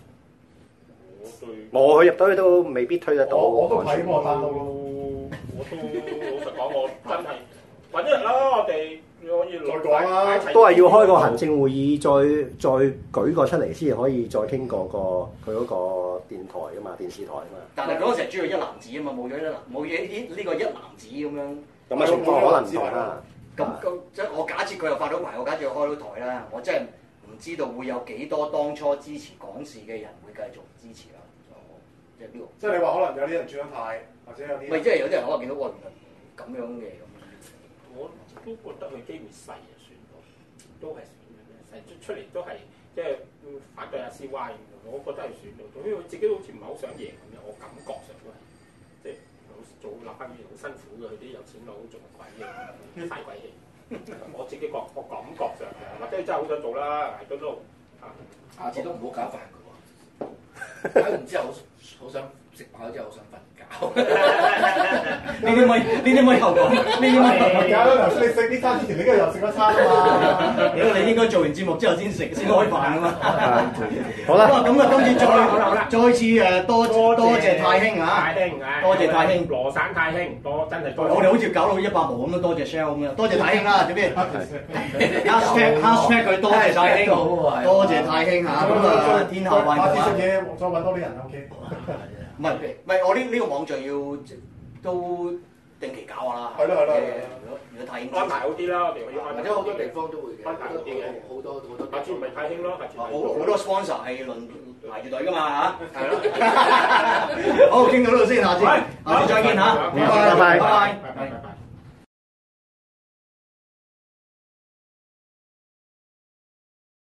我佢入到去都未必推得到。 我我都睇過，但係我都老實講，我真係揾一日啦，我哋可以再講啦， 都係要開個行政會議，再再舉個出嚟先可以再傾過個佢嗰個電台㗎嘛，電視台㗎嘛。 但係嗰陣時主要一男子啊嘛，冇咗一男冇嘢呢呢個一男子咁樣。 咁啊情況可能唔同啦。 咁咁即係我假設佢又發到牌，我假設佢開到台啦，我真係唔知道會有幾多當初支持港視嘅人會繼續支持啦。即係呢個。即係你話可能有啲人轉咗態，或者有啲。 喂，即係有啲人可能見到哇，原來咁樣嘅咁。 我都覺得佢機會細啊，選到都係選嘅啫，細出出嚟都係即係反對阿 C Y 咁樣，我覺得係選到，總之佢自己好似唔係好想贏咁樣，我感覺上都係即係做立法會好辛苦嘅，佢啲有錢佬做乜鬼嘢，嘥鬼氣。我自己覺我感覺上嘅，或者真係好想做啦，捱到都啊， 下次都唔好搞飯嘅喎，搞完之後好想食飽之後好想瞓覺。 呢啲咪呢啲咪後講，呢啲咪瞓覺啦！頭先你食呢餐之前，你今日又食一餐啊嘛。 屌你應該做完節目之後先食先開飯啊嘛。 好啦， 咁啊，今次再再次誒多多謝太興啊， 太興啊， 多謝太興， 羅省太興，多真係多。 我哋好似搞到一百毛咁樣，多謝 Shell 咁樣，多謝太興啦，做咩 ？hashtag hashtag 佢多謝太興，多謝太興嚇，咁啊天下萬下次食嘢再揾多啲人 OK。 唔係唔係，我呢呢個網聚要都定期搞下啦。 係咯係咯。 如果如果太興安排好啲啦，我哋可以安排。 或者好多地方都會嘅， 安排好啲嘅， 好多好多。 下次唔係太興咯，下次。 好好多 sponsor 係輪排住隊㗎嘛嚇。係咯。好，傾到呢度先，下次下次再見嚇。 拜拜。 拜拜。